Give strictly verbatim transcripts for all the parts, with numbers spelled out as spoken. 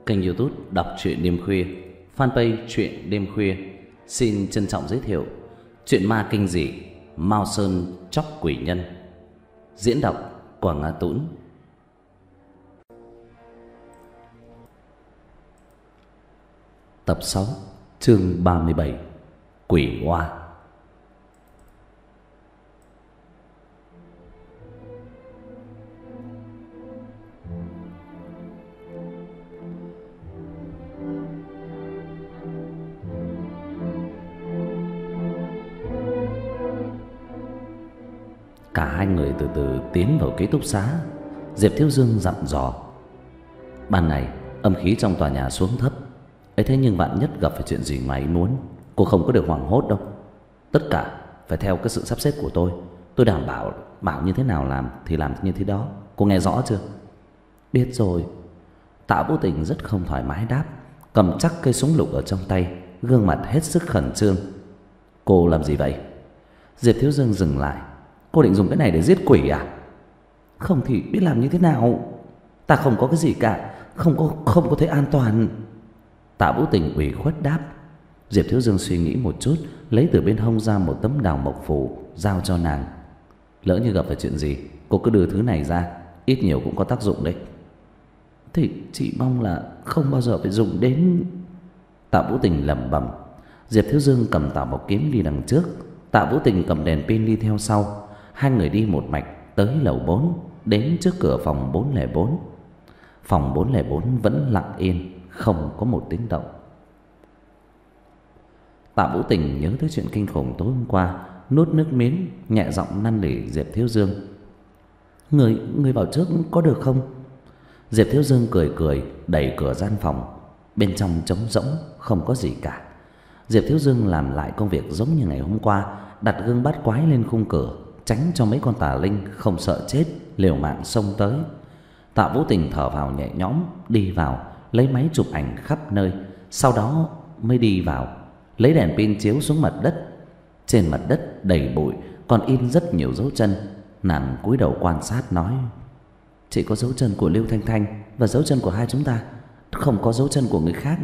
kênh YouTube Đọc truyện đêm khuya, fanpage truyện đêm khuya xin trân trọng giới thiệu truyện ma kinh dị Mao Sơn Chóc Quỷ Nhân. Diễn đọc Quảng Ngã Tũng. Tập sáu, chương ba mươi bảy, Quỷ Oa. Cả hai người từ từ tiến vào ký túc xá. Diệp Thiếu Dương dặn dò: ban này âm khí trong tòa nhà xuống thấp ấy, thế nhưng vạn nhất gặp phải chuyện gì ngoài ý muốn, cô không có được hoảng hốt đâu. Tất cả phải theo cái sự sắp xếp của tôi. Tôi đảm bảo bảo như thế nào làm thì làm như thế đó. Cô nghe rõ chưa? Biết rồi. Tạ Vũ Tình rất không thoải mái đáp, cầm chắc cây súng lục ở trong tay, gương mặt hết sức khẩn trương. Cô làm gì vậy? Diệp Thiếu Dương dừng lại. Cô định dùng cái này để giết quỷ à? Không thì biết làm như thế nào. Ta không có cái gì cả, không có không có thấy an toàn. Tạ Vũ Tình ủy khuất đáp. Diệp Thiếu Dương suy nghĩ một chút, lấy từ bên hông ra một tấm đào mộc phù giao cho nàng. Lỡ như gặp phải chuyện gì, cô cứ đưa thứ này ra, ít nhiều cũng có tác dụng đấy. Thì chị mong là không bao giờ phải dùng đến. Tạ Vũ Tình lẩm bẩm. Diệp Thiếu Dương cầm Tạ Mộc kiếm đi đằng trước, Tạ Vũ Tình cầm đèn pin đi theo sau. Hai người đi một mạch tới lầu bốn, đến trước cửa phòng bốn không bốn. Phòng bốn không bốn vẫn lặng yên, không có một tiếng động. Tạ Vũ Tình nhớ tới chuyện kinh khủng tối hôm qua, nuốt nước miếng, nhẹ giọng năn nỉ Diệp Thiếu Dương: Người, người vào trước có được không? Diệp Thiếu Dương cười cười, đẩy cửa gian phòng. Bên trong trống rỗng, không có gì cả. Diệp Thiếu Dương làm lại công việc giống như ngày hôm qua, đặt gương bát quái lên khung cửa, tránh cho mấy con tà linh không sợ chết liều mạng xông tới. Tạ Vũ Tình thở vào nhẹ nhõm, đi vào lấy máy chụp ảnh khắp nơi, sau đó mới đi vào lấy đèn pin chiếu xuống mặt đất. Trên mặt đất đầy bụi, còn in rất nhiều dấu chân. Nàng cúi đầu quan sát nói: chỉ có dấu chân của Lưu Thanh Thanh và dấu chân của hai chúng ta, không có dấu chân của người khác.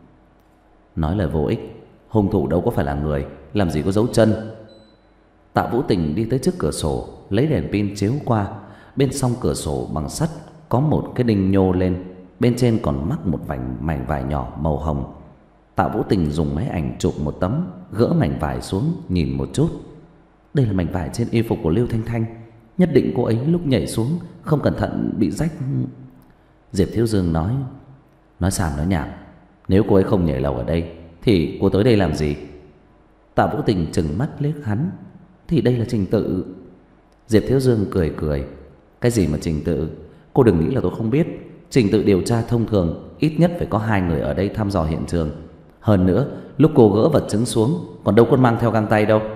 Nói lời vô ích, hung thủ đâu có phải là người, làm gì có dấu chân. Tạ Vũ Tình đi tới trước cửa sổ, lấy đèn pin chiếu qua. Bên song cửa sổ bằng sắt có một cái đinh nhô lên, bên trên còn mắc một vành mảnh vải nhỏ màu hồng. Tạ Vũ Tình dùng máy ảnh chụp một tấm, gỡ mảnh vải xuống nhìn một chút. Đây là mảnh vải trên y phục của Lưu Thanh Thanh, nhất định cô ấy lúc nhảy xuống không cẩn thận bị rách. Diệp Thiếu Dương nói: nói xàm nói nhảm, nếu cô ấy không nhảy lầu ở đây thì cô tới đây làm gì? Tạ Vũ Tình trừng mắt liếc hắn: thì đây là trình tự. Diệp Thiếu Dương cười cười: cái gì mà trình tự? Cô đừng nghĩ là tôi không biết. Trình tự điều tra thông thường ít nhất phải có hai người ở đây thăm dò hiện trường. Hơn nữa, lúc cô gỡ vật chứng xuống còn đâu có mang theo găng tay đâu.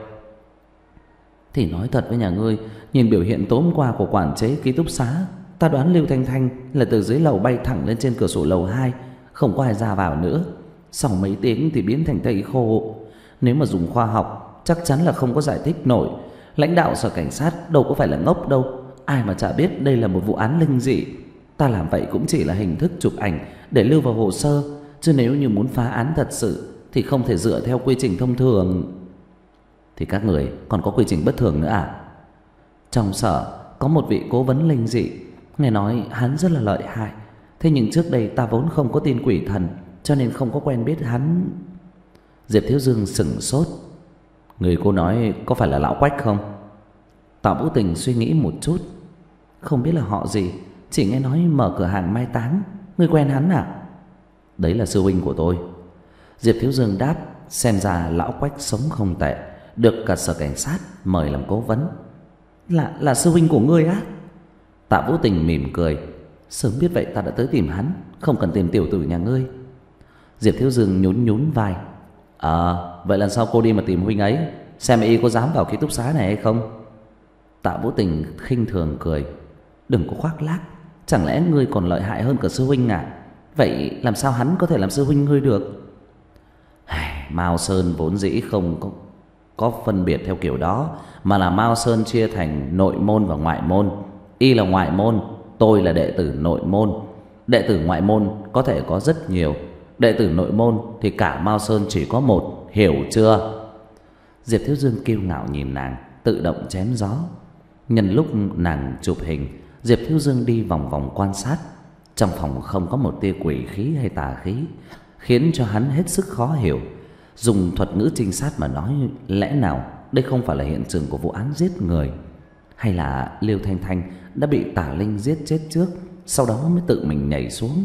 Thì nói thật với nhà ngươi, nhìn biểu hiện tối hôm qua của quản chế ký túc xá, ta đoán Lưu Thanh Thanh là từ dưới lầu bay thẳng lên trên cửa sổ lầu hai, không có ai ra vào nữa. Sau mấy tiếng thì biến thành thây khô. Nếu mà dùng khoa học chắc chắn là không có giải thích nổi. Lãnh đạo sở cảnh sát đâu có phải là ngốc đâu, ai mà chả biết đây là một vụ án linh dị. Ta làm vậy cũng chỉ là hình thức chụp ảnh để lưu vào hồ sơ, chứ nếu như muốn phá án thật sự thì không thể dựa theo quy trình thông thường. Thì các người còn có quy trình bất thường nữa à? Trong sở có một vị cố vấn linh dị, nghe nói hắn rất là lợi hại. Thế nhưng trước đây ta vốn không có tin quỷ thần, cho nên không có quen biết hắn. Diệp Thiếu Dương sững sốt. Người cô nói có phải là lão Quách không? Tạ Vũ Tình suy nghĩ một chút. Không biết là họ gì, chỉ nghe nói mở cửa hàng mai táng. Ngươi quen hắn à? Đấy là sư huynh của tôi. Diệp Thiếu Dương đáp. Xem ra lão Quách sống không tệ, được cả sở cảnh sát mời làm cố vấn. Là là sư huynh của ngươi á? Tạ Vũ Tình mỉm cười. Sớm biết vậy ta đã tới tìm hắn, không cần tìm tiểu tử nhà ngươi. Diệp Thiếu Dương nhún nhún vai. Ờ, à, vậy lần sau cô đi mà tìm huynh ấy, xem y có dám vào ký túc xá này hay không. Tạ Vũ Tình khinh thường cười. Đừng có khoác lác, chẳng lẽ ngươi còn lợi hại hơn cả sư huynh à? Vậy làm sao hắn có thể làm sư huynh ngươi được? Mao Sơn vốn dĩ không có, có phân biệt theo kiểu đó, mà là Mao Sơn chia thành nội môn và ngoại môn. Y là ngoại môn, tôi là đệ tử nội môn. Đệ tử ngoại môn có thể có rất nhiều, đệ tử nội môn thì cả Mao Sơn chỉ có một, hiểu chưa? Diệp Thiếu Dương kiêu ngạo nhìn nàng, tự động chém gió. Nhân lúc nàng chụp hình, Diệp Thiếu Dương đi vòng vòng quan sát. Trong phòng không có một tia quỷ khí hay tà khí, khiến cho hắn hết sức khó hiểu. Dùng thuật ngữ trinh sát mà nói, lẽ nào đây không phải là hiện trường của vụ án giết người, hay là Liêu Thanh Thanh đã bị tà linh giết chết trước, sau đó mới tự mình nhảy xuống?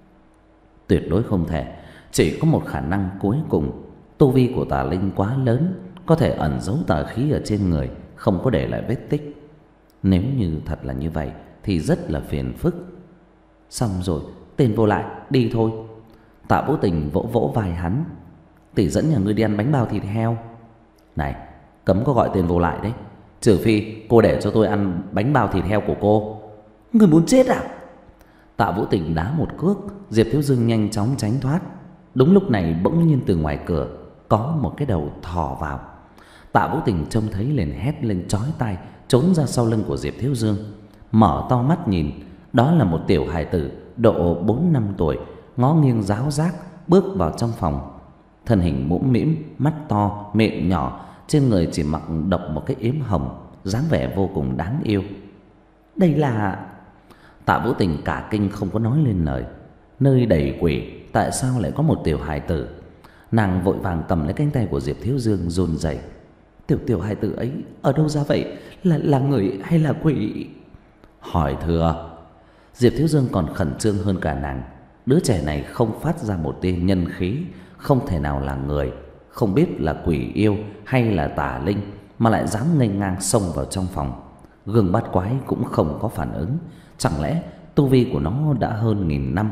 Tuyệt đối không thể. Chỉ có một khả năng cuối cùng, tu vi của tà linh quá lớn, có thể ẩn giấu tà khí ở trên người, không có để lại vết tích. Nếu như thật là như vậy thì rất là phiền phức. Xong rồi, tên vô lại, đi thôi. Tạ Vũ Tình vỗ vỗ vai hắn. Tỷ dẫn nhà ngươi đi ăn bánh bao thịt heo. Này, cấm có gọi tên vô lại đấy, trừ phi cô để cho tôi ăn bánh bao thịt heo của cô. Người muốn chết à? Tạ Vũ Tình đá một cước, Diệp Thiếu Dương nhanh chóng tránh thoát. Đúng lúc này bỗng nhiên từ ngoài cửa có một cái đầu thò vào. Tạ Vũ Tình trông thấy liền hét lên chói tai, trốn ra sau lưng của Diệp Thiếu Dương. Mở to mắt nhìn, đó là một tiểu hài tử độ bốn năm tuổi, ngó nghiêng ráo rác bước vào trong phòng. Thân hình mũm mĩm, mắt to, miệng nhỏ, trên người chỉ mặc độc một cái yếm hồng, dáng vẻ vô cùng đáng yêu. Đây là... Tạ Vũ Tình cả kinh không có nói lên lời. Nơi đầy quỷ tại sao lại có một tiểu hài tử? Nàng vội vàng cầm lấy cánh tay của Diệp Thiếu Dương run rẩy. Tiểu tiểu hài tử ấy ở đâu ra vậy? Là là người hay là quỷ? Hỏi thừa. Diệp Thiếu Dương còn khẩn trương hơn cả nàng. Đứa trẻ này không phát ra một tia nhân khí, không thể nào là người, không biết là quỷ yêu hay là tà linh, mà lại dám nghênh ngang xông vào trong phòng. Gương bát quái cũng không có phản ứng. Chẳng lẽ tu vi của nó đã hơn nghìn năm?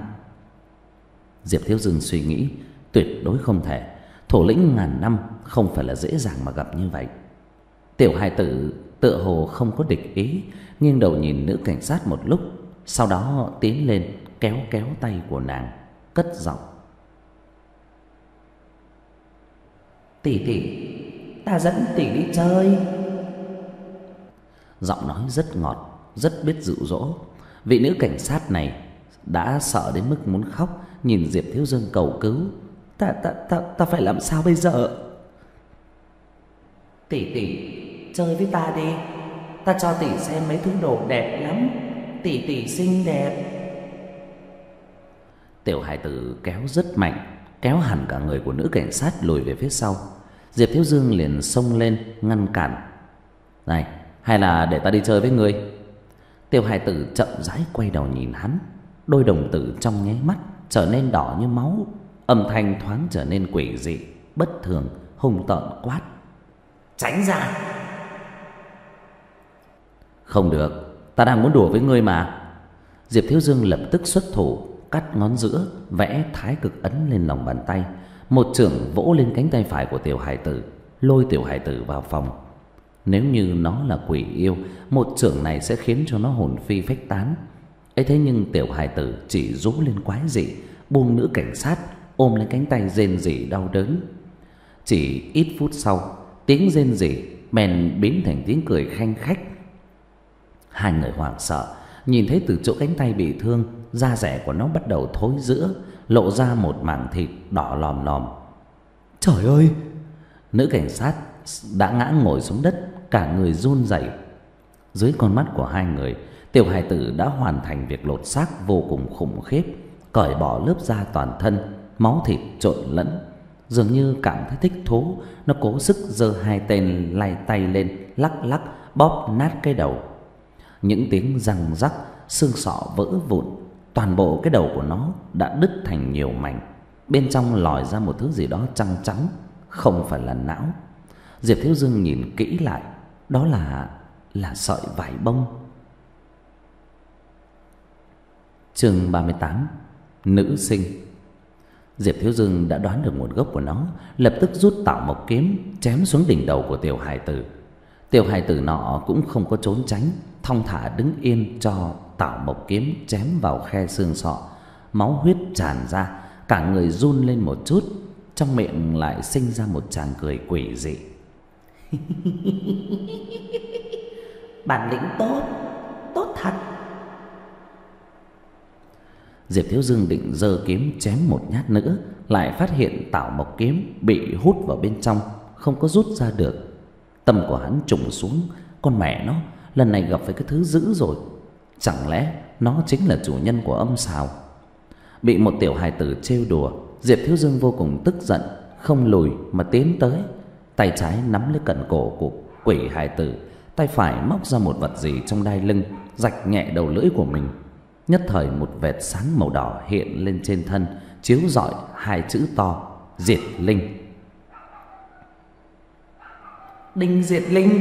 Diệp Thiếu Dương suy nghĩ, tuyệt đối không thể. Thủ lĩnh ngàn năm không phải là dễ dàng mà gặp như vậy. Tiểu hài tử tựa hồ không có địch ý, nghiêng đầu nhìn nữ cảnh sát một lúc, sau đó tiến lên kéo kéo tay của nàng, cất giọng. Tỷ tỷ, ta dẫn tỷ đi chơi. Giọng nói rất ngọt, rất biết dụ dỗ. Vị nữ cảnh sát này đã sợ đến mức muốn khóc, nhìn Diệp Thiếu Dương cầu cứu. Ta ta ta ta phải làm sao bây giờ? Tỷ tỷ, chơi với ta đi. Ta cho tỷ xem mấy thứ đồ đẹp lắm. Tỷ tỷ xinh đẹp. Tiểu hài tử kéo rất mạnh, kéo hẳn cả người của nữ cảnh sát lùi về phía sau. Diệp Thiếu Dương liền xông lên ngăn cản. Này, hay là để ta đi chơi với ngươi? Tiểu hài tử chậm rãi quay đầu nhìn hắn. Đôi đồng tử trong nháy mắt trở nên đỏ như máu, âm thanh thoáng trở nên quỷ dị, bất thường, hung tợn quát. Tránh ra! Không được, ta đang muốn đùa với ngươi mà. Diệp Thiếu Dương lập tức xuất thủ, cắt ngón giữa, vẽ thái cực ấn lên lòng bàn tay, một chưởng vỗ lên cánh tay phải của tiểu hài tử, lôi tiểu hài tử vào phòng. Nếu như nó là quỷ yêu, một chưởng này sẽ khiến cho nó hồn phi phách tán. ấy thế nhưng tiểu hài tử chỉ rú lên quái dị, buông nữ cảnh sát, ôm lấy cánh tay rên rỉ đau đớn. Chỉ ít phút sau, tiếng rên rỉ bèn biến thành tiếng cười khanh khách. Hai người hoảng sợ, nhìn thấy từ chỗ cánh tay bị thương, da rẻ của nó bắt đầu thối rữa, lộ ra một mảng thịt đỏ lòm lòm. Trời ơi! Nữ cảnh sát đã ngã ngồi xuống đất, cả người run rẩy. Dưới con mắt của hai người, tiểu hài tử đã hoàn thành việc lột xác vô cùng khủng khiếp, cởi bỏ lớp da toàn thân, máu thịt trộn lẫn. Dường như cảm thấy thích thú, nó cố sức giơ hai tên lay tay lên, lắc lắc bóp nát cái đầu. Những tiếng răng rắc, xương sọ vỡ vụn, toàn bộ cái đầu của nó đã đứt thành nhiều mảnh. Bên trong lòi ra một thứ gì đó trắng trắng, không phải là não. Diệp Thiếu Dương nhìn kỹ lại, đó là là sợi vải bông. Chương ba mươi tám. Nữ sinh. Diệp Thiếu Dương đã đoán được nguồn gốc của nó, lập tức rút Tạo Mộc kiếm chém xuống đỉnh đầu của tiểu hài tử. Tiểu hài tử nọ cũng không có trốn tránh, thong thả đứng yên cho Tạo Mộc kiếm chém vào khe xương sọ. Máu huyết tràn ra, cả người run lên một chút, trong miệng lại sinh ra một tràng cười quỷ dị. Bản lĩnh tốt, tốt thật. Diệp Thiếu Dương định giơ kiếm chém một nhát nữa, lại phát hiện tảo mộc kiếm bị hút vào bên trong, không có rút ra được. Tâm của hắn trùng xuống, con mẹ nó, lần này gặp phải cái thứ dữ rồi. Chẳng lẽ nó chính là chủ nhân của âm sào? Bị một tiểu hài tử trêu đùa, Diệp Thiếu Dương vô cùng tức giận, không lùi mà tiến tới. Tay trái nắm lấy cận cổ của quỷ hài tử, tay phải móc ra một vật gì trong đai lưng, rạch nhẹ đầu lưỡi của mình. Nhất thời một vệt sáng màu đỏ hiện lên trên thân, chiếu rọi hai chữ to: Diệt Linh. Đinh Diệt Linh.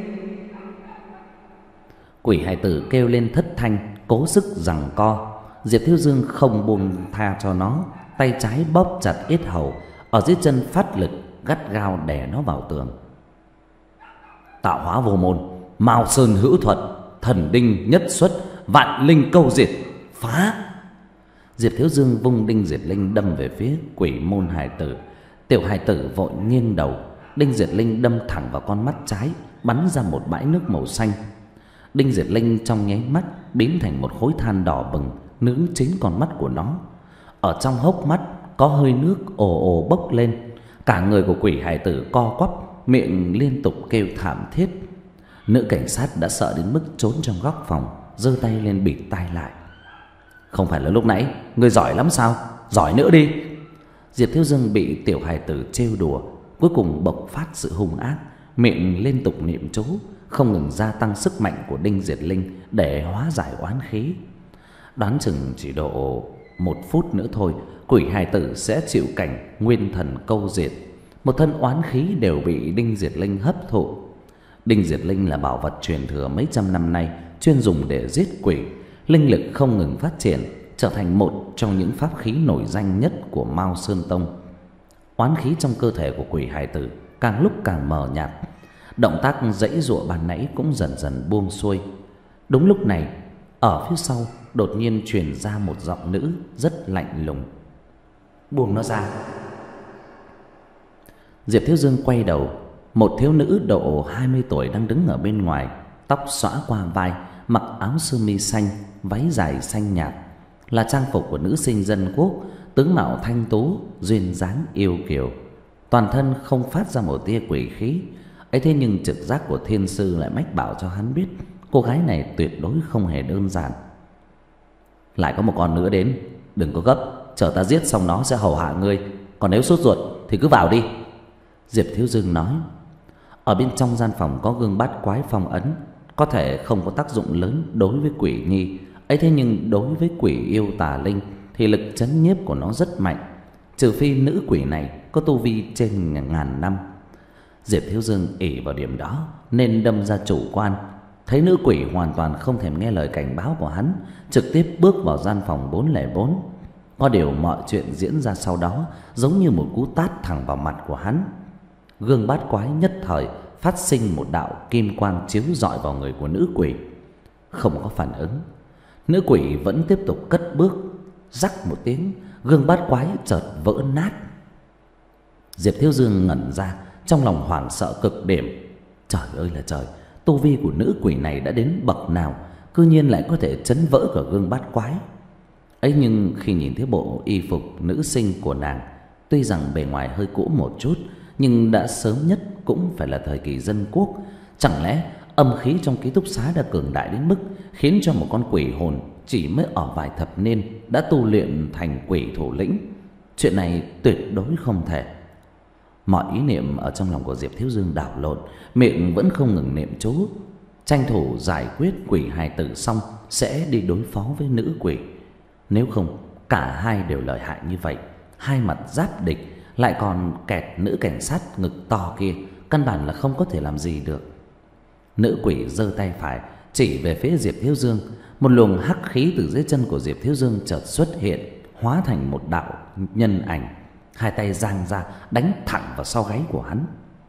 Quỷ hài tử kêu lên thất thanh, cố sức giằng co. Diệp Thiếu Dương không buông tha cho nó, tay trái bóp chặt yết hầu, ở dưới chân phát lực gắt gao đè nó vào tường. Tạo hóa vô môn, Mao Sơn hữu thuật, thần đinh nhất xuất, vạn linh câu diệt, phá. Diệp Thiếu Dương vung đinh diệt linh đâm về phía quỷ môn hài tử. Tiểu hài tử vội nghiêng đầu, đinh diệt linh đâm thẳng vào con mắt trái, bắn ra một bãi nước màu xanh. Đinh diệt linh trong nháy mắt biến thành một khối than đỏ bừng, nướng chính con mắt của nó. Ở trong hốc mắt có hơi nước ồ ồ bốc lên. Cả người của quỷ hài tử co quắp, miệng liên tục kêu thảm thiết. Nữ cảnh sát đã sợ đến mức trốn trong góc phòng, giơ tay lên bịt tai lại. Không phải là lúc nãy ngươi giỏi lắm sao? Giỏi nữa đi. Diệp Thiếu Dương bị tiểu hài tử trêu đùa, cuối cùng bộc phát sự hung ác, miệng liên tục niệm chú, không ngừng gia tăng sức mạnh của đinh diệt linh để hóa giải oán khí. Đoán chừng chỉ độ một phút nữa thôi, quỷ hài tử sẽ chịu cảnh nguyên thần câu diệt, một thân oán khí đều bị đinh diệt linh hấp thụ. Đinh diệt linh là bảo vật truyền thừa mấy trăm năm nay, chuyên dùng để giết quỷ, linh lực không ngừng phát triển, trở thành một trong những pháp khí nổi danh nhất của Mao Sơn Tông. Oán khí trong cơ thể của quỷ hài tử càng lúc càng mờ nhạt, động tác giãy giụa ban nãy cũng dần dần buông xuôi. Đúng lúc này, ở phía sau đột nhiên truyền ra một giọng nữ rất lạnh lùng: buông nó ra. Diệp Thiếu Dương quay đầu, một thiếu nữ độ hai mươi tuổi đang đứng ở bên ngoài, tóc xõa qua vai, mặc áo sơ mi xanh, váy dài xanh nhạt, là trang phục của nữ sinh dân quốc, tướng mạo thanh tú, duyên dáng yêu kiều, toàn thân không phát ra một tia quỷ khí. Ấy thế nhưng trực giác của thiên sư lại mách bảo cho hắn biết cô gái này tuyệt đối không hề đơn giản. Lại có một con nữa đến, đừng có gấp, chờ ta giết xong nó sẽ hầu hạ ngươi, còn nếu sốt ruột thì cứ vào đi. Diệp Thiếu Dương nói. Ở bên trong gian phòng có gương bát quái phong ấn, có thể không có tác dụng lớn đối với quỷ nhi, ấy thế nhưng đối với quỷ yêu tà linh thì lực chấn nhiếp của nó rất mạnh, trừ phi nữ quỷ này có tu vi trên ngàn năm. Diệp Thiếu Dương ỷ vào điểm đó nên đâm ra chủ quan, thấy nữ quỷ hoàn toàn không thèm nghe lời cảnh báo của hắn, trực tiếp bước vào gian phòng bốn không bốn. Có điều mọi chuyện diễn ra sau đó giống như một cú tát thẳng vào mặt của hắn. Gương bát quái nhất thời phát sinh một đạo kim quang chiếu rọi vào người của nữ quỷ. Không có phản ứng, nữ quỷ vẫn tiếp tục cất bước. Rắc một tiếng, gương bát quái chợt vỡ nát. Diệp Thiếu Dương ngẩn ra, trong lòng hoảng sợ cực điểm. Trời ơi là trời, tu vi của nữ quỷ này đã đến bậc nào, cư nhiên lại có thể chấn vỡ cả gương bát quái. Ấy nhưng khi nhìn thấy bộ y phục nữ sinh của nàng, tuy rằng bề ngoài hơi cũ một chút, nhưng đã sớm nhất cũng phải là thời kỳ dân quốc. Chẳng lẽ âm khí trong ký túc xá đã cường đại đến mức khiến cho một con quỷ hồn chỉ mới ở vài thập niên đã tu luyện thành quỷ thủ lĩnh? Chuyện này tuyệt đối không thể. Mọi ý niệm ở trong lòng của Diệp Thiếu Dương đảo lộn, miệng vẫn không ngừng niệm chú, tranh thủ giải quyết quỷ hài tử xong sẽ đi đối phó với nữ quỷ. Nếu không, cả hai đều lợi hại như vậy, hai mặt giáp địch, lại còn kẹt nữ cảnh sát ngực to kia, căn bản là không có thể làm gì được. Nữ quỷ giơ tay phải chỉ về phía Diệp Thiếu Dương, một luồng hắc khí từ dưới chân của Diệp Thiếu Dương chợt xuất hiện, hóa thành một đạo nhân ảnh, hai tay giang ra đánh thẳng vào sau gáy của hắn.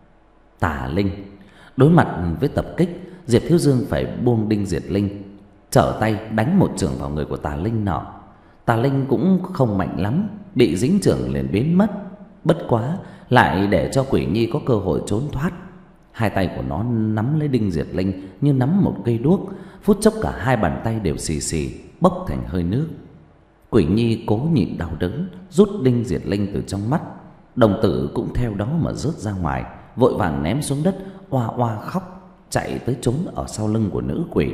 Tà linh. Đối mặt với tập kích, Diệp Thiếu Dương phải buông đinh diệt linh, trở tay đánh một chưởng vào người của tà linh nọ. Tà linh cũng không mạnh lắm, bị dính chưởng liền biến mất. Bất quá lại để cho quỷ nhi có cơ hội trốn thoát. Hai tay của nó nắm lấy đinh diệt linh như nắm một cây đuốc, phút chốc cả hai bàn tay đều xì xì bốc thành hơi nước. Quỷ Nhi cố nhịn đau đớn, rút đinh diệt linh từ trong mắt. Đồng tử cũng theo đó mà rớt ra ngoài, vội vàng ném xuống đất, oa oa khóc, chạy tới trốn ở sau lưng của nữ quỷ.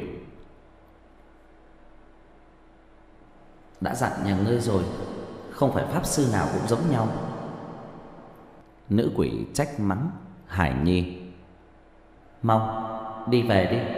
Đã dặn nhà ngươi rồi, không phải pháp sư nào cũng giống nhau. Nữ quỷ trách mắng Hải Nhi. Mau đi về đi.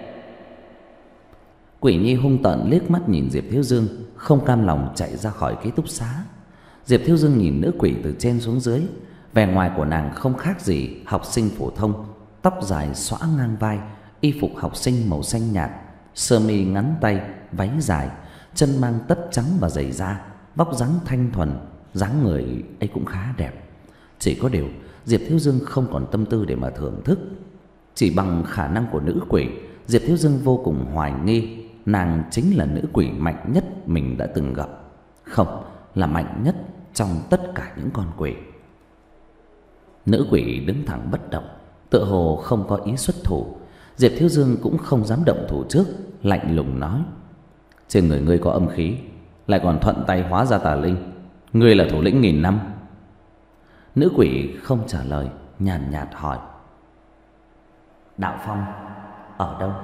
Quỷ Nhi hung tợn liếc mắt nhìn Diệp Thiếu Dương, không cam lòng chạy ra khỏi ký túc xá. Diệp Thiếu Dương nhìn nữ quỷ từ trên xuống dưới. Vẻ ngoài của nàng không khác gì học sinh phổ thông, tóc dài xõa ngang vai, y phục học sinh màu xanh nhạt, sơ mi ngắn tay, váy dài, chân mang tất trắng và giày da, vóc dáng thanh thuần, dáng người ấy cũng khá đẹp. Chỉ có điều Diệp Thiếu Dương không còn tâm tư để mà thưởng thức. Chỉ bằng khả năng của nữ quỷ, Diệp Thiếu Dương vô cùng hoài nghi nàng chính là nữ quỷ mạnh nhất mình đã từng gặp. Không, là mạnh nhất trong tất cả những con quỷ. Nữ quỷ đứng thẳng bất động, tựa hồ không có ý xuất thủ. Diệp Thiếu Dương cũng không dám động thủ trước, lạnh lùng nói: trên người ngươi có âm khí, lại còn thuận tay hóa ra tà linh, ngươi là thủ lĩnh nghìn năm. Nữ quỷ không trả lời, nhàn nhạt hỏi: Đạo Phong ở đâu?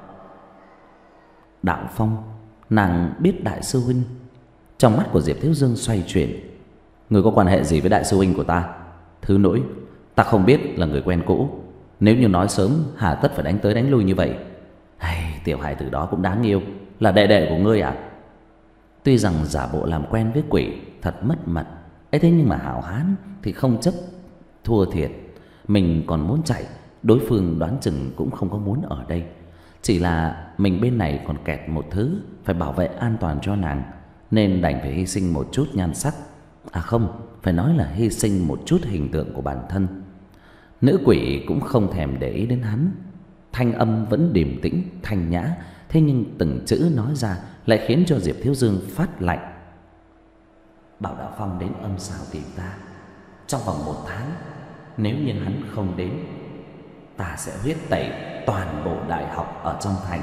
Đạo Phong? Nàng biết đại sư huynh. Trong mắt của Diệp Thiếu Dương xoay chuyển. Ngươi có quan hệ gì với đại sư huynh của ta? Thứ nỗi, ta không biết là người quen cũ. Nếu như nói sớm, hà tất phải đánh tới đánh lui như vậy. Hay, tiểu hài tử đó cũng đáng yêu, là đệ đệ của ngươi à? Tuy rằng giả bộ làm quen với quỷ thật mất mặt ấy, thế nhưng mà hảo hán thì không chấp thua thiệt. Mình còn muốn chạy, đối phương đoán chừng cũng không có muốn ở đây. Chỉ là mình bên này còn kẹt một thứ, phải bảo vệ an toàn cho nàng, nên đành phải hy sinh một chút nhan sắc. À không, phải nói là hy sinh một chút hình tượng của bản thân. Nữ quỷ cũng không thèm để ý đến hắn. Thanh âm vẫn điềm tĩnh, thanh nhã, thế nhưng từng chữ nói ra lại khiến cho Diệp Thiếu Dương phát lạnh. Bảo Đạo Phong đến âm xào tìm ta trong vòng một tháng. Nếu như hắn không đến, ta sẽ huyết tẩy toàn bộ đại học ở trong thành.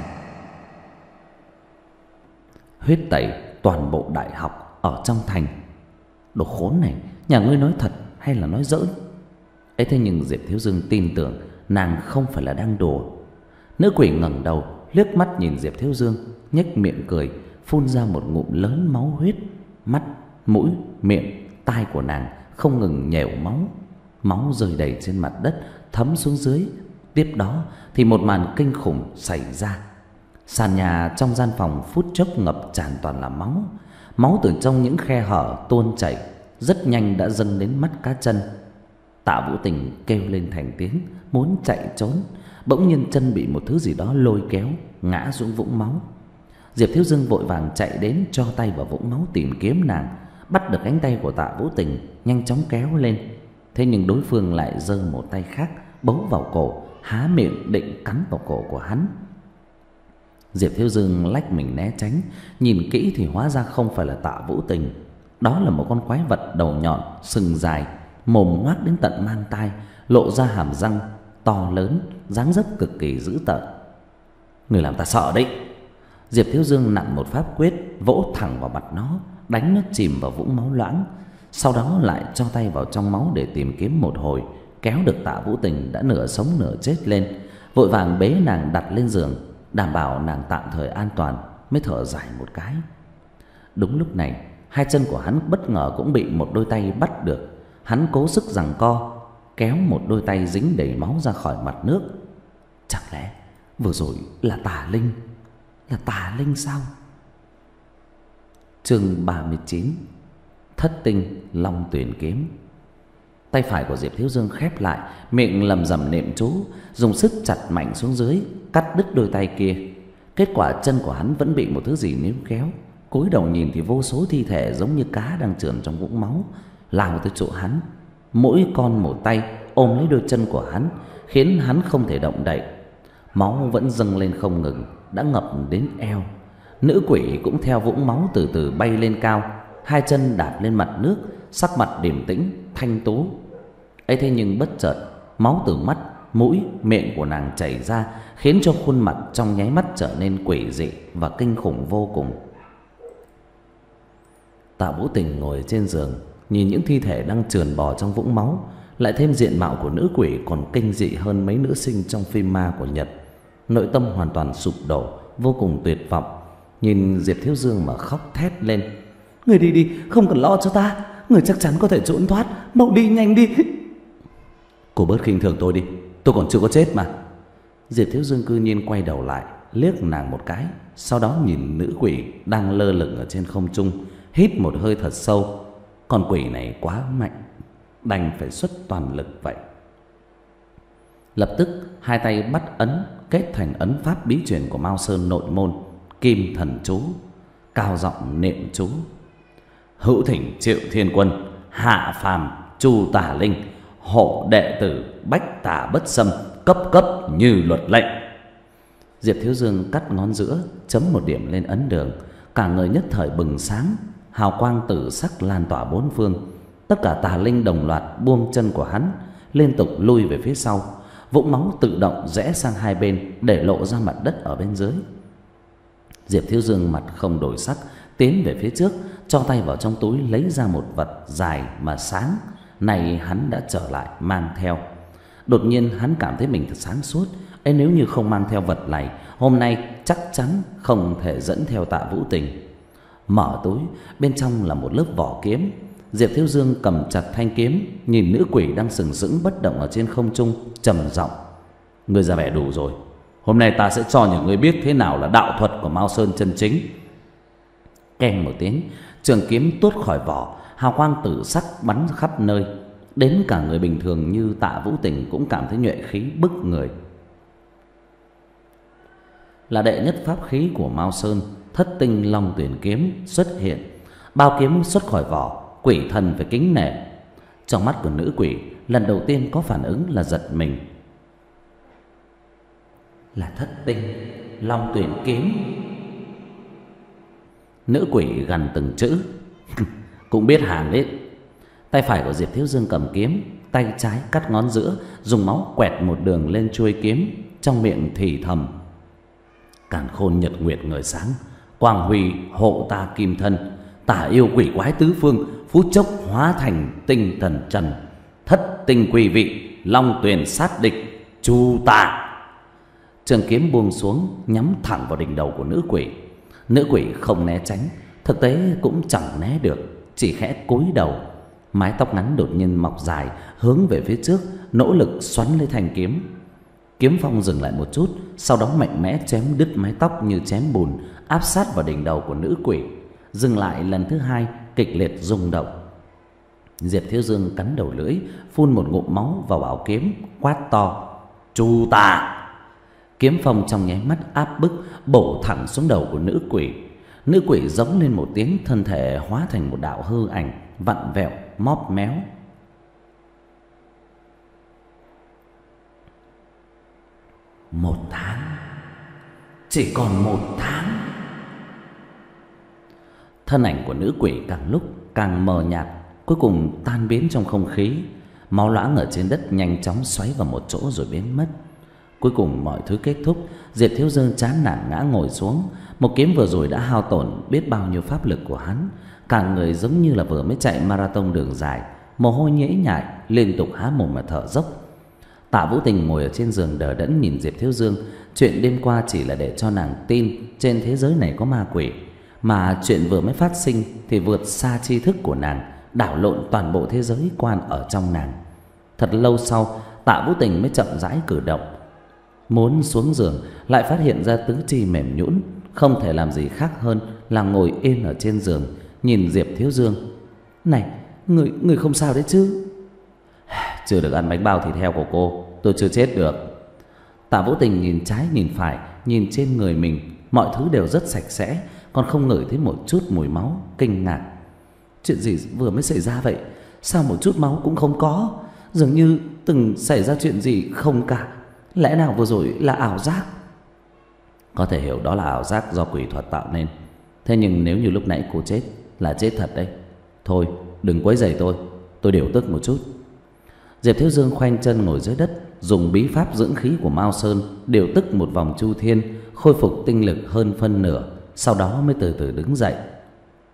Huyết tẩy toàn bộ đại học ở trong thành? Đồ khốn này, nhà ngươi nói thật hay là nói giỡn? Ấy thế nhưng Diệp Thiếu Dương tin tưởng nàng không phải là đang đùa. Nữ quỷ ngẩng đầu liếc mắt nhìn Diệp Thiếu Dương, nhếch miệng cười, phun ra một ngụm lớn máu huyết. Mắt, mũi, miệng, tai của nàng không ngừng nhèo máu. Máu rơi đầy trên mặt đất, thấm xuống dưới. Tiếp đó thì một màn kinh khủng xảy ra. Sàn nhà trong gian phòng phút chốc ngập tràn toàn là máu. Máu từ trong những khe hở tuôn chảy, rất nhanh đã dâng đến mắt cá chân. Tạ Vũ Tình kêu lên thành tiếng, muốn chạy trốn. Bỗng nhiên chân bị một thứ gì đó lôi kéo, ngã xuống vũng máu. Diệp Thiếu Dương vội vàng chạy đến, cho tay vào vũng máu tìm kiếm nàng. Bắt được cánh tay của Tạ Vũ Tình, nhanh chóng kéo lên. Thế nhưng đối phương lại giơ một tay khác bấu vào cổ, há miệng định cắn vào cổ của hắn. Diệp Thiếu Dương lách mình né tránh, nhìn kỹ thì hóa ra không phải là Tạ Vũ Tình. Đó là một con quái vật đầu nhọn, sừng dài, mồm ngoác đến tận mang tai, lộ ra hàm răng to lớn, dáng dấp cực kỳ dữ tợn. Người làm ta sợ đấy. Diệp Thiếu Dương nặn một pháp quyết, vỗ thẳng vào mặt nó, đánh nó chìm vào vũng máu loãng. Sau đó lại cho tay vào trong máu để tìm kiếm một hồi, kéo được Tạ Vũ Tình đã nửa sống nửa chết lên, vội vàng bế nàng đặt lên giường, đảm bảo nàng tạm thời an toàn, mới thở dài một cái. Đúng lúc này, hai chân của hắn bất ngờ cũng bị một đôi tay bắt được. Hắn cố sức giằng co, kéo một đôi tay dính đầy máu ra khỏi mặt nước. Chẳng lẽ vừa rồi là tà linh? Là tà linh sao? Chương ba mươi chín. Thất tinh Long Tuyển Kiếm. Tay phải của Diệp Thiếu Dương khép lại, miệng lầm rầm niệm chú, dùng sức chặt mạnh xuống dưới, cắt đứt đôi tay kia. Kết quả chân của hắn vẫn bị một thứ gì níu kéo. Cúi đầu nhìn thì vô số thi thể giống như cá đang trườn trong vũng máu lao tới chỗ hắn. Mỗi con một tay ôm lấy đôi chân của hắn, khiến hắn không thể động đậy. Máu vẫn dâng lên không ngừng, đã ngập đến eo. Nữ quỷ cũng theo vũng máu từ từ bay lên cao, hai chân đạp lên mặt nước, sắc mặt điềm tĩnh thanh tú. ấy thế nhưng bất chợt, máu từ mắt, mũi, miệng của nàng chảy ra, khiến cho khuôn mặt trong nháy mắt trở nên quỷ dị và kinh khủng vô cùng. Tạ Vũ Tình ngồi trên giường, nhìn những thi thể đang trườn bò trong vũng máu, lại thêm diện mạo của nữ quỷ còn kinh dị hơn mấy nữ sinh trong phim ma của Nhật. Nội tâm hoàn toàn sụp đổ, vô cùng tuyệt vọng, nhìn Diệp Thiếu Dương mà khóc thét lên. Người đi đi, không cần lo cho ta, người chắc chắn có thể trốn thoát, mau đi nhanh đi. Cô bớt khinh thường tôi đi, tôi còn chưa có chết mà. Diệp Thiếu Dương cư nhiên quay đầu lại, liếc nàng một cái, sau đó nhìn nữ quỷ đang lơ lửng ở trên không trung, hít một hơi thật sâu. Con quỷ này quá mạnh, đành phải xuất toàn lực vậy. Lập tức hai tay bắt ấn, kết thành ấn pháp bí truyền của Mao Sơn nội môn Kim Thần Chú, cao giọng niệm chú. Hữu thỉnh Triệu Thiên Quân, hạ phàm Chu Tả Linh, hộ đệ tử bách tà bất xâm, cấp cấp như luật lệnh. Diệp Thiếu Dương cắt ngón giữa, chấm một điểm lên ấn đường, cả người nhất thời bừng sáng, hào quang tử sắc lan tỏa bốn phương. Tất cả tà linh đồng loạt buông chân của hắn, liên tục lui về phía sau. Vũng máu tự động rẽ sang hai bên, để lộ ra mặt đất ở bên dưới. Diệp Thiếu Dương mặt không đổi sắc, tiến về phía trước, cho tay vào trong túi lấy ra một vật dài mà sáng, này hắn đã trở lại mang theo. Đột nhiên hắn cảm thấy mình thật sáng suốt. Ấy, nếu như không mang theo vật này, hôm nay chắc chắn không thể dẫn theo Tạ Vũ Tình. Mở túi, bên trong là một lớp vỏ kiếm. Diệp Thiếu Dương cầm chặt thanh kiếm, nhìn nữ quỷ đang sừng sững bất động ở trên không trung, trầm giọng: Ngươi ra vẻ đủ rồi, hôm nay ta sẽ cho những người biết thế nào là đạo thuật của Mao Sơn chân chính. Keng một tiếng, trường kiếm tuốt khỏi vỏ, hào quang tử sắc bắn khắp nơi. Đến cả người bình thường như Tạ Vũ Tình cũng cảm thấy nhuệ khí bức người. Là đệ nhất pháp khí của Mao Sơn, Thất Tinh Long Tuyển kiếm xuất hiện. Bao kiếm xuất khỏi vỏ, quỷ thần phải kính nể. Trong mắt của nữ quỷ lần đầu tiên có phản ứng là giật mình. Là Thất Tinh Long Tuyển kiếm. Nữ quỷ gằn từng chữ. Cũng biết hàng đấy. Tay phải của Diệp Thiếu Dương cầm kiếm, tay trái cắt ngón giữa, dùng máu quẹt một đường lên chuôi kiếm, trong miệng thì thầm: Càn khôn nhật nguyệt người sáng, quang huy hộ ta kim thân, tả yêu quỷ quái tứ phương, phút chốc hóa thành tinh thần trần, thất tinh quỷ vị, long tuyền sát địch, chu tả. Trường kiếm buông xuống, nhắm thẳng vào đỉnh đầu của nữ quỷ. Nữ quỷ không né tránh, thực tế cũng chẳng né được, chỉ khẽ cúi đầu. Mái tóc ngắn đột nhiên mọc dài, hướng về phía trước, nỗ lực xoắn lấy thanh kiếm. Kiếm phong dừng lại một chút, sau đó mạnh mẽ chém đứt mái tóc như chém bùn, áp sát vào đỉnh đầu của nữ quỷ. Dừng lại lần thứ hai, kịch liệt rung động. Diệp Thiếu Dương cắn đầu lưỡi, phun một ngụm máu vào bảo kiếm, quát to: Chu tà! Kiếm phong trong nháy mắt áp bức, bổ thẳng xuống đầu của nữ quỷ. Nữ quỷ giống lên một tiếng, thân thể hóa thành một đạo hư ảnh, vặn vẹo, móp méo. Một tháng, chỉ còn một tháng. Thân ảnh của nữ quỷ càng lúc càng mờ nhạt, cuối cùng tan biến trong không khí. Máu loãng ở trên đất nhanh chóng xoáy vào một chỗ rồi biến mất. Cuối cùng mọi thứ kết thúc. Diệp Thiếu Dương chán nản ngã ngồi xuống. Một kiếm vừa rồi đã hao tổn biết bao nhiêu pháp lực của hắn, cả người giống như là vừa mới chạy marathon đường dài, mồ hôi nhễ nhại, liên tục há mồm mà thở dốc. Tạ Vũ Tình ngồi ở trên giường đờ đẫn nhìn Diệp Thiếu Dương. Chuyện đêm qua chỉ là để cho nàng tin trên thế giới này có ma quỷ, mà chuyện vừa mới phát sinh thì vượt xa tri thức của nàng, đảo lộn toàn bộ thế giới quan ở trong nàng. Thật lâu sau, Tạ Vũ Tình mới chậm rãi cử động, muốn xuống giường, lại phát hiện ra tứ chi mềm nhũn, không thể làm gì khác hơn là ngồi yên ở trên giường, nhìn Diệp Thiếu Dương. Này, người người không sao đấy chứ? Chưa được ăn bánh bao thịt heo của cô, tôi chưa chết được. Tạ Vũ Tình nhìn trái nhìn phải, nhìn trên người mình, mọi thứ đều rất sạch sẽ, còn không ngửi thấy một chút mùi máu, kinh ngạc. Chuyện gì vừa mới xảy ra vậy? Sao một chút máu cũng không có? Dường như từng xảy ra chuyện gì không cả. Lẽ nào vừa rồi là ảo giác? Có thể hiểu đó là ảo giác do quỷ thuật tạo nên. Thế nhưng nếu như lúc nãy cô chết là chết thật đấy. Thôi đừng quấy rầy tôi, tôi điều tức một chút. Diệp Thiếu Dương khoanh chân ngồi dưới đất, dùng bí pháp dưỡng khí của Mao Sơn điều tức một vòng chu thiên, khôi phục tinh lực hơn phân nửa, sau đó mới từ từ đứng dậy.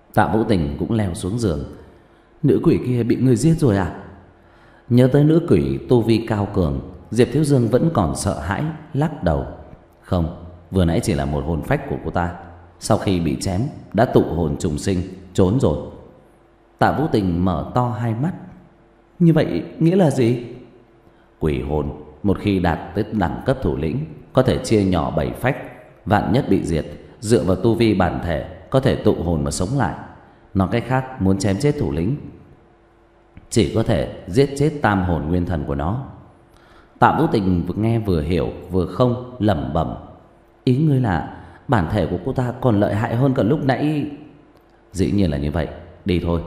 Tạ Vũ Tình cũng leo xuống giường. Nữ quỷ kia bị người giết rồi à? Nhớ tới nữ quỷ tu vi cao cường, Diệp Thiếu Dương vẫn còn sợ hãi, lắc đầu. Không, vừa nãy chỉ là một hồn phách của cô ta, sau khi bị chém đã tụ hồn trùng sinh trốn rồi. Tạ Vũ Tình mở to hai mắt. Như vậy nghĩa là gì? Quỷ hồn một khi đạt tới đẳng cấp thủ lĩnh có thể chia nhỏ bảy phách, vạn nhất bị diệt, dựa vào tu vi bản thể có thể tụ hồn mà sống lại. Nói cách khác, muốn chém chết thủ lĩnh chỉ có thể giết chết tam hồn nguyên thần của nó. Tạ Vũ Tình vừa nghe vừa hiểu vừa không, lẩm bẩm. Ý ngươi là bản thể của cô ta còn lợi hại hơn cả lúc nãy? Dĩ nhiên là như vậy, đi thôi.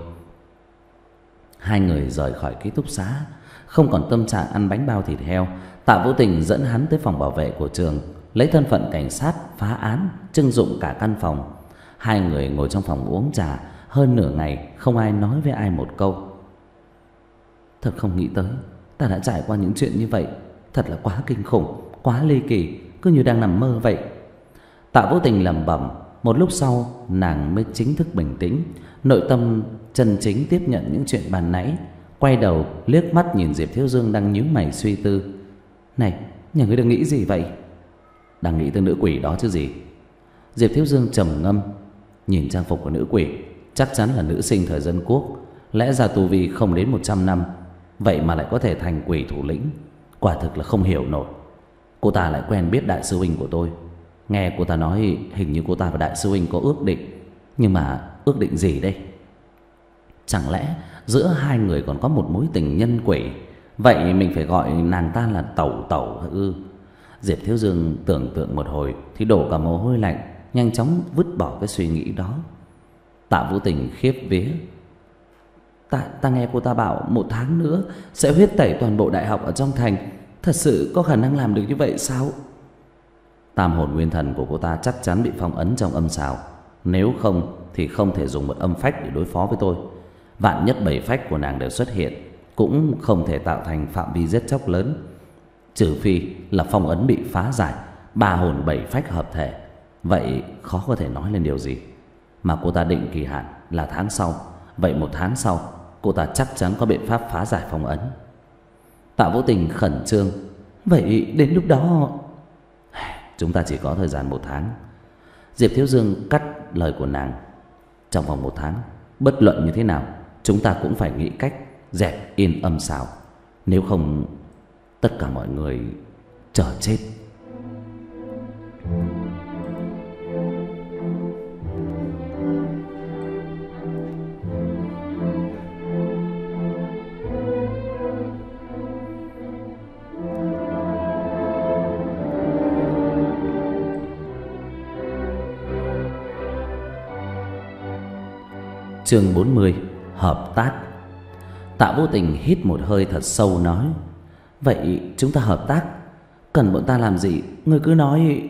Hai người rời khỏi ký túc xá, không còn tâm trạng ăn bánh bao thịt heo. Tạ Vũ Tình dẫn hắn tới phòng bảo vệ của trường, lấy thân phận cảnh sát phá án, trưng dụng cả căn phòng. Hai người ngồi trong phòng uống trà, hơn nửa ngày không ai nói với ai một câu. Thật không nghĩ tới ta đã trải qua những chuyện như vậy, thật là quá kinh khủng, quá ly kỳ, cứ như đang nằm mơ vậy. Tạ Vũ Tình lẩm bẩm. Một lúc sau nàng mới chính thức bình tĩnh, nội tâm chân chính tiếp nhận những chuyện ban nãy. Quay đầu liếc mắt nhìn Diệp Thiếu Dương đang nhíu mày suy tư. Này, nhà ngươi đang nghĩ gì vậy? Đang nghĩ tới nữ quỷ đó chứ gì. Diệp Thiếu Dương trầm ngâm. Nhìn trang phục của nữ quỷ, chắc chắn là nữ sinh thời dân quốc. Lẽ ra tu vi không đến một trăm năm, vậy mà lại có thể thành quỷ thủ lĩnh. Quả thực là không hiểu nổi. Cô ta lại quen biết đại sư huynh của tôi. Nghe cô ta nói hình như cô ta và đại sư huynh có ước định. Nhưng mà ước định gì đây? Chẳng lẽ giữa hai người còn có một mối tình nhân quỷ? Vậy mình phải gọi nàng ta là Tẩu Tẩu ư? Diệp Thiếu Dương tưởng tượng một hồi thì đổ cả mồ hôi lạnh, nhanh chóng vứt bỏ cái suy nghĩ đó. Tạ Vũ Tình khiếp vía. Ta, ta nghe cô ta bảo một tháng nữa sẽ huyết tẩy toàn bộ đại học ở trong thành. Thật sự có khả năng làm được như vậy sao? Tam hồn nguyên thần của cô ta chắc chắn bị phong ấn trong âm sào. Nếu không thì không thể dùng một âm phách để đối phó với tôi. Vạn nhất bảy phách của nàng đều xuất hiện, cũng không thể tạo thành phạm vi giết chóc lớn. Trừ phi là phong ấn bị phá giải, ba hồn bảy phách hợp thể. Vậy khó có thể nói lên điều gì. Mà cô ta định kỳ hạn là tháng sau. Vậy một tháng sau cô ta chắc chắn có biện pháp phá giải phong ấn. Tạ Vũ Tình khẩn trương. Vậy đến lúc đó... Chúng ta chỉ có thời gian một tháng. Diệp Thiếu Dương cắt lời của nàng. Trong vòng một tháng, bất luận như thế nào, chúng ta cũng phải nghĩ cách dẹp yên âm sào. Nếu không, tất cả mọi người chờ chết. Chương bốn mươi. Hợp tác. Tạ Vô Tình hít một hơi thật sâu nói. Vậy chúng ta hợp tác, cần bọn ta làm gì ngươi cứ nói.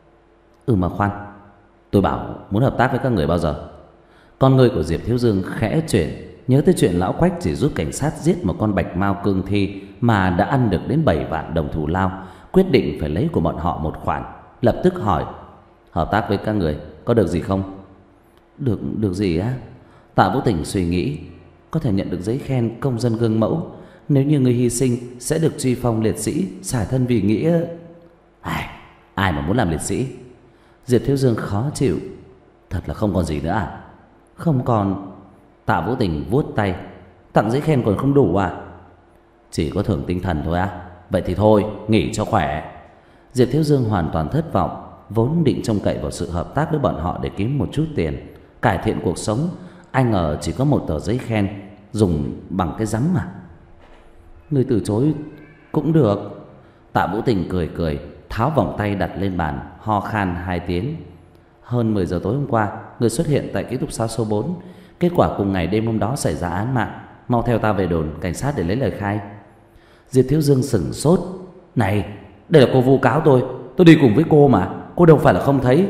Ừ mà khoan, tôi bảo muốn hợp tác với các người bao giờ? Con người của Diệp Thiếu Dương khẽ chuyển, nhớ tới chuyện lão Quách chỉ giúp cảnh sát giết một con bạch mao cương thi mà đã ăn được đến bảy vạn đồng thù lao, quyết định phải lấy của bọn họ một khoản, lập tức hỏi. Hợp tác với các người có được gì không? Được, được gì á? Tạ Vũ Tình suy nghĩ. Có thể nhận được giấy khen công dân gương mẫu. Nếu như người hy sinh sẽ được truy phong liệt sĩ, xả thân vì nghĩa. Ai, ai mà muốn làm liệt sĩ? Diệp Thiếu Dương khó chịu. Thật là không còn gì nữa à? Không còn. Tạ Vũ Tình vuốt tay. Tặng giấy khen còn không đủ à? Chỉ có thưởng tinh thần thôi à? Vậy thì thôi, nghỉ cho khỏe. Diệp Thiếu Dương hoàn toàn thất vọng. Vốn định trông cậy vào sự hợp tác với bọn họ để kiếm một chút tiền, cải thiện cuộc sống, ai ngờ chỉ có một tờ giấy khen, dùng bằng cái rắm mà. Người từ chối cũng được. Tạ Vũ Tình cười cười, tháo vòng tay đặt lên bàn, ho khan hai tiếng. Hơn mười giờ tối hôm qua, người xuất hiện tại ký túc xá số bốn. Kết quả cùng ngày đêm hôm đó xảy ra án mạng. Mau theo ta về đồn cảnh sát để lấy lời khai. Diệp Thiếu Dương sửng sốt. Này, đây là cô vu cáo tôi. Tôi đi cùng với cô mà, cô đâu phải là không thấy.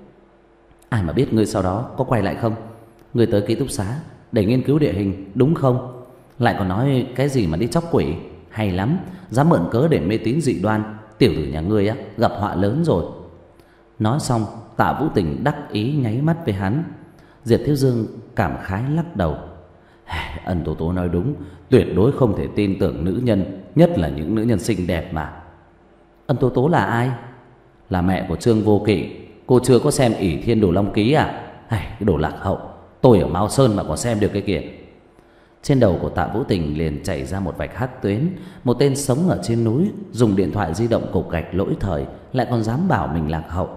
Ai mà biết ngươi sau đó có quay lại không? Ngươi tới ký túc xá để nghiên cứu địa hình đúng không? Lại còn nói cái gì mà đi chóc quỷ. Hay lắm, dám mượn cớ để mê tín dị đoan. Tiểu tử nhà ngươi á, gặp họa lớn rồi. Nói xong, Tạ Vũ Tình đắc ý nháy mắt với hắn. Diệp Thiếu Dương cảm khái lắc đầu. Ân Tố Tố nói đúng, tuyệt đối không thể tin tưởng nữ nhân, nhất là những nữ nhân xinh đẹp mà. Ân Tố Tố là ai? Là mẹ của Trương Vô Kỵ. Cô chưa có xem ỷ Thiên Đồ Long Ký à? Cái đồ lạc hậu, tôi ở Mao Sơn mà còn xem được cái kìa. Trên đầu của Tạ Vũ Tình liền chảy ra một vạch hắc tuyến. Một tên sống ở trên núi, dùng điện thoại di động cục gạch lỗi thời, lại còn dám bảo mình lạc hậu.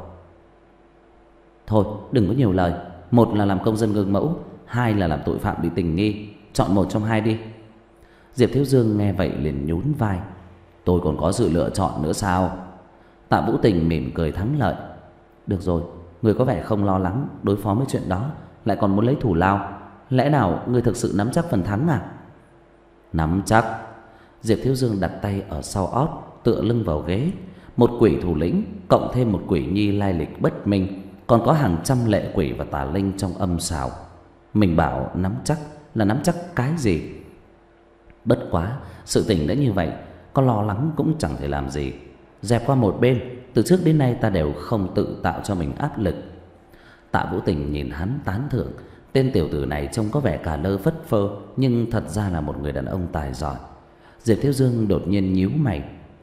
Thôi đừng có nhiều lời. Một là làm công dân gương mẫu, hai là làm tội phạm bị tình nghi. Chọn một trong hai đi. Diệp Thiếu Dương nghe vậy liền nhún vai. Tôi còn có sự lựa chọn nữa sao? Tạ Vũ Tình mỉm cười thắng lợi. Được rồi, người có vẻ không lo lắng đối phó với chuyện đó, lại còn muốn lấy thù lao. Lẽ nào người thực sự nắm chắc phần thắng à? Nắm chắc. Diệp Thiếu Dương đặt tay ở sau ót, tựa lưng vào ghế. Một quỷ thủ lĩnh cộng thêm một quỷ nhi lai lịch bất minh, còn có hàng trăm lệ quỷ và tà linh trong âm sào. Mình bảo nắm chắc là nắm chắc cái gì? Bất quá sự tình đã như vậy, có lo lắng cũng chẳng thể làm gì. Dẹp qua một bên. Từ trước đến nay ta đều không tự tạo cho mình áp lực. Tạ Vũ Tình nhìn hắn tán thưởng. Tên tiểu tử này trông có vẻ cả lơ phất phơ, nhưng thật ra là một người đàn ông tài giỏi. Diệp Thiếu Dương đột nhiên nhíu mày.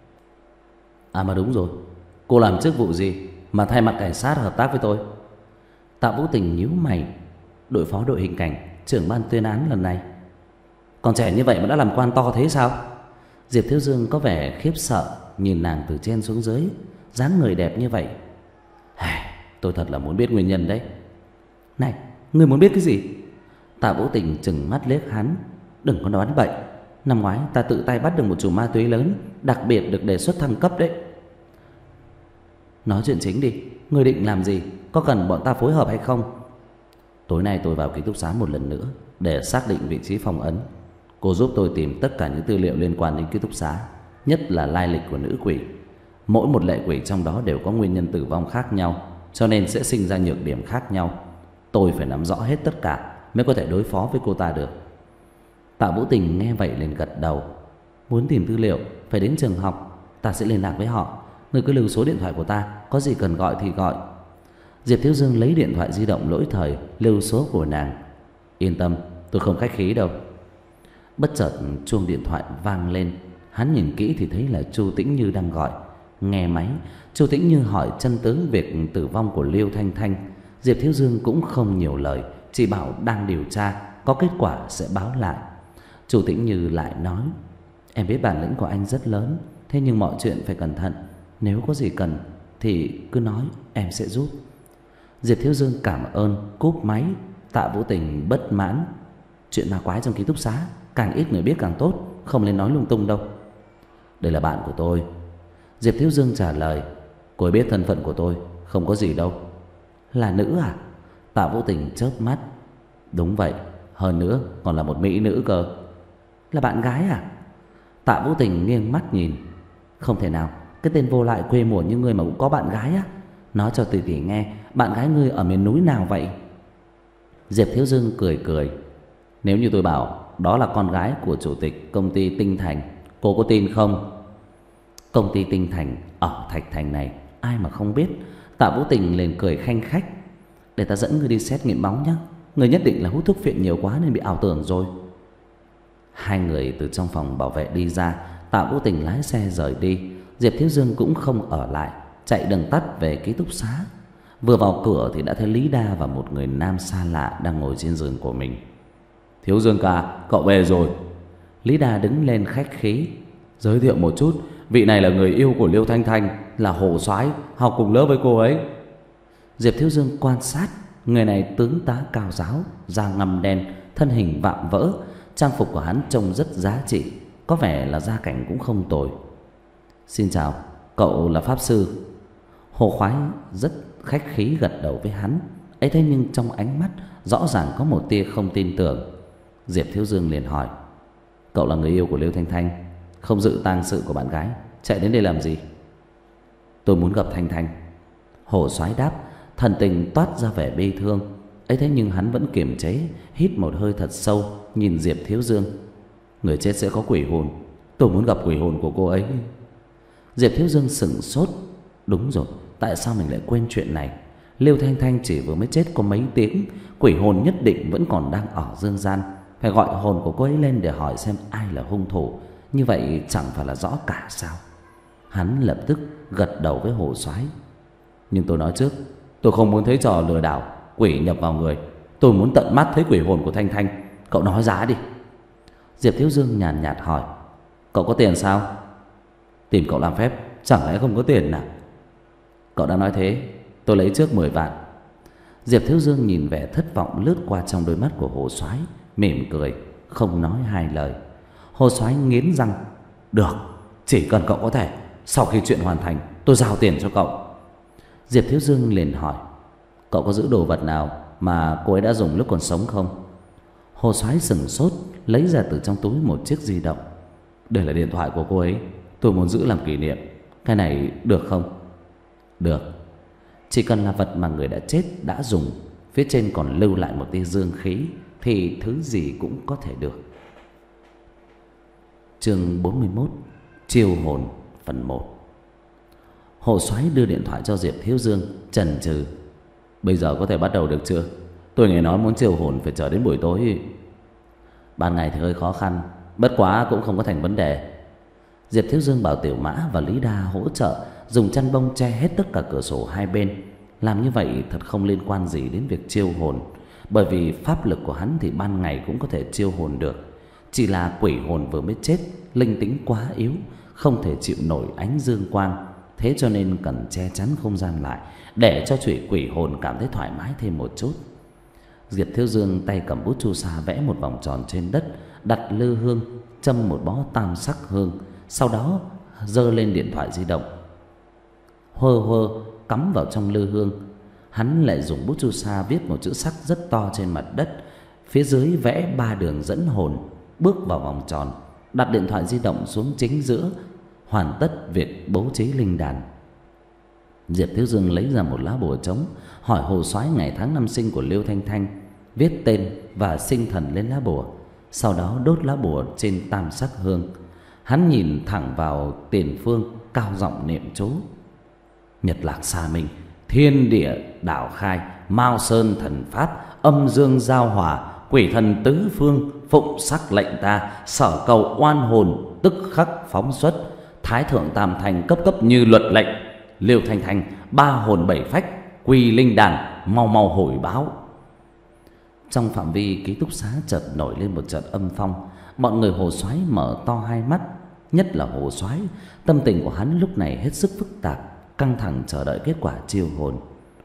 À mà đúng rồi, cô làm chức vụ gì mà thay mặt cảnh sát hợp tác với tôi? Tạ Vũ Tình nhíu mày. Đội phó đội hình cảnh, trưởng ban tuyên án lần này. Còn trẻ như vậy mà đã làm quan to thế sao? Diệp Thiếu Dương có vẻ khiếp sợ, nhìn nàng từ trên xuống dưới. Dáng người đẹp như vậy. Tôi thật là muốn biết nguyên nhân đấy. Này, ngươi muốn biết cái gì? Tạ Vũ Tình trừng mắt liếc hắn. Đừng có đoán bậy. Năm ngoái ta tự tay bắt được một chùm ma túy lớn, đặc biệt được đề xuất thăng cấp đấy. Nói chuyện chính đi. Ngươi định làm gì? Có cần bọn ta phối hợp hay không? Tối nay tôi vào ký túc xá một lần nữa để xác định vị trí phòng ấn. Cô giúp tôi tìm tất cả những tư liệu liên quan đến ký túc xá, nhất là lai lịch của nữ quỷ. Mỗi một lệ quỷ trong đó đều có nguyên nhân tử vong khác nhau, cho nên sẽ sinh ra nhược điểm khác nhau. Tôi phải nắm rõ hết tất cả mới có thể đối phó với cô ta được. Tạ Vũ Tình nghe vậy liền gật đầu. Muốn tìm tư liệu phải đến trường học, ta sẽ liên lạc với họ. Người cứ lưu số điện thoại của ta, có gì cần gọi thì gọi. Diệp Thiếu Dương lấy điện thoại di động lỗi thời, lưu số của nàng. Yên tâm, tôi không khách khí đâu. Bất chợt chuông điện thoại vang lên. Hắn nhìn kỹ thì thấy là Chu Tĩnh Như đang gọi. Nghe máy, Chu Tĩnh Như hỏi chân tướng việc tử vong của Liêu Thanh Thanh. Diệp Thiếu Dương cũng không nhiều lời, chỉ bảo đang điều tra, có kết quả sẽ báo lại. Chu Tĩnh Như lại nói: Em biết bản lĩnh của anh rất lớn, thế nhưng mọi chuyện phải cẩn thận. Nếu có gì cần thì cứ nói, em sẽ giúp. Diệp Thiếu Dương cảm ơn, cúp máy. Tạ Vũ Tình bất mãn: Chuyện ma quái trong ký túc xá càng ít người biết càng tốt, không nên nói lung tung đâu. Đây là bạn của tôi. Diệp Thiếu Dương trả lời: Cô ấy biết thân phận của tôi, không có gì đâu. Là nữ à? Tạ Vũ Tình chớp mắt. Đúng vậy, hơn nữa còn là một mỹ nữ cơ. Là bạn gái à? Tạ Vũ Tình nghiêng mắt nhìn. Không thể nào, cái tên vô lại quê mùa như ngươi mà cũng có bạn gái á? Nói cho tỷ tỷ nghe, bạn gái ngươi ở miền núi nào vậy? Diệp Thiếu Dương cười cười. Nếu như tôi bảo đó là con gái của chủ tịch công ty Tinh Thành, cô có tin không? Công ty Tinh Thành ở Thạch Thành này, ai mà không biết. Tạ Vũ Tình liền cười khanh khách. Để ta dẫn ngươi đi xét nghiệm máu nhé. Ngươi nhất định là hút thuốc phiện nhiều quá nên bị ảo tưởng rồi. Hai người từ trong phòng bảo vệ đi ra. Tạ Vũ Tình lái xe rời đi. Diệp Thiếu Dương cũng không ở lại, chạy đường tắt về ký túc xá. Vừa vào cửa thì đã thấy Lý Đa và một người nam xa lạ đang ngồi trên giường của mình. Thiếu Dương ca, cậu về rồi. Lý Đa đứng lên khách khí. Giới thiệu một chút, vị này là người yêu của Liêu Thanh Thanh, là Hồ Soái, học cùng lớp với cô ấy. Diệp Thiếu Dương quan sát. Người này tướng tá cao giáo, da ngăm đen, thân hình vạm vỡ. Trang phục của hắn trông rất giá trị, có vẻ là gia cảnh cũng không tồi. Xin chào, cậu là pháp sư? Hồ Khoái rất khách khí gật đầu với hắn. Ấy thế nhưng trong ánh mắt rõ ràng có một tia không tin tưởng. Diệp Thiếu Dương liền hỏi: Cậu là người yêu của Liêu Thanh Thanh, không dự tang sự của bạn gái, chạy đến đây làm gì? Tôi muốn gặp Thanh Thanh. Hồ Soái đáp, thần tình toát ra vẻ bi thương. Ấy thế nhưng hắn vẫn kiềm chế, hít một hơi thật sâu, nhìn Diệp Thiếu Dương. Người chết sẽ có quỷ hồn, tôi muốn gặp quỷ hồn của cô ấy. Diệp Thiếu Dương sững sốt. Đúng rồi, tại sao mình lại quên chuyện này? Liêu Thanh Thanh chỉ vừa mới chết có mấy tiếng, quỷ hồn nhất định vẫn còn đang ở dương gian. Phải gọi hồn của cô ấy lên để hỏi xem ai là hung thủ. Như vậy chẳng phải là rõ cả sao? Hắn lập tức gật đầu với Hồ Soái. Nhưng tôi nói trước, tôi không muốn thấy trò lừa đảo quỷ nhập vào người. Tôi muốn tận mắt thấy quỷ hồn của Thanh Thanh. Cậu nói giá đi. Diệp Thiếu Dương nhàn nhạt hỏi. Cậu có tiền sao? Tìm cậu làm phép, chẳng lẽ không có tiền nào? Cậu đã nói thế, tôi lấy trước mười vạn. Diệp Thiếu Dương nhìn vẻ thất vọng lướt qua trong đôi mắt của Hồ Soái, mỉm cười, không nói hai lời. Hồ Soái nghiến răng. Được, chỉ cần cậu có thể, sau khi chuyện hoàn thành tôi giao tiền cho cậu. Diệp Thiếu Dương liền hỏi. Cậu có giữ đồ vật nào mà cô ấy đã dùng lúc còn sống không? Hồ Soái sững sốt, lấy ra từ trong túi một chiếc di động. Đây là điện thoại của cô ấy, tôi muốn giữ làm kỷ niệm. Cái này được không? Được. Chỉ cần là vật mà người đã chết đã dùng, phía trên còn lưu lại một tia dương khí, thì thứ gì cũng có thể được. Chương bốn mươi mốt. Chiêu hồn phần một. Hồ Soái đưa điện thoại cho Diệp Thiếu Dương, chần chừ. Bây giờ có thể bắt đầu được chưa? Tôi nghe nói muốn chiêu hồn phải chờ đến buổi tối. Ban ngày thì hơi khó khăn, bất quá cũng không có thành vấn đề. Diệp Thiếu Dương bảo Tiểu Mã và Lý Đa hỗ trợ, dùng chăn bông che hết tất cả cửa sổ hai bên. Làm như vậy thật không liên quan gì đến việc chiêu hồn, bởi vì pháp lực của hắn thì ban ngày cũng có thể chiêu hồn được. Chỉ là quỷ hồn vừa mới chết, linh tính quá yếu, không thể chịu nổi ánh dương quang, thế cho nên cần che chắn không gian lại, để cho chủy quỷ hồn cảm thấy thoải mái thêm một chút. Diệp Thiếu Dương tay cầm bút chu sa vẽ một vòng tròn trên đất, đặt lư hương, châm một bó tam sắc hương, sau đó giơ lên điện thoại di động, hơ hơ cắm vào trong lư hương. Hắn lại dùng bút chu sa viết một chữ sắc rất to trên mặt đất, phía dưới vẽ ba đường dẫn hồn, bước vào vòng tròn, đặt điện thoại di động xuống chính giữa, hoàn tất việc bố trí linh đàn. Diệp Thiếu Dương lấy ra một lá bùa trống, hỏi Hồ Soái ngày tháng năm sinh của Liêu Thanh Thanh, viết tên và sinh thần lên lá bùa, sau đó đốt lá bùa trên tam sắc hương. Hắn nhìn thẳng vào tiền phương, cao giọng niệm chú. Nhật lạc xa minh, thiên địa đạo khai, mao sơn thần pháp, âm dương giao hòa, quỷ thần tứ phương phụng sắc lệnh ta, sở cầu oan hồn tức khắc phóng xuất, thái thượng tam thành cấp cấp như luật lệnh. Liêu Thanh Thanh ba hồn bảy phách, quy linh đàn, mau mau hồi báo. Trong phạm vi ký túc xá chợt nổi lên một trận âm phong. Mọi người Hồ Soái mở to hai mắt, nhất là Hồ Soái, tâm tình của hắn lúc này hết sức phức tạp, căng thẳng chờ đợi kết quả chiêu hồn.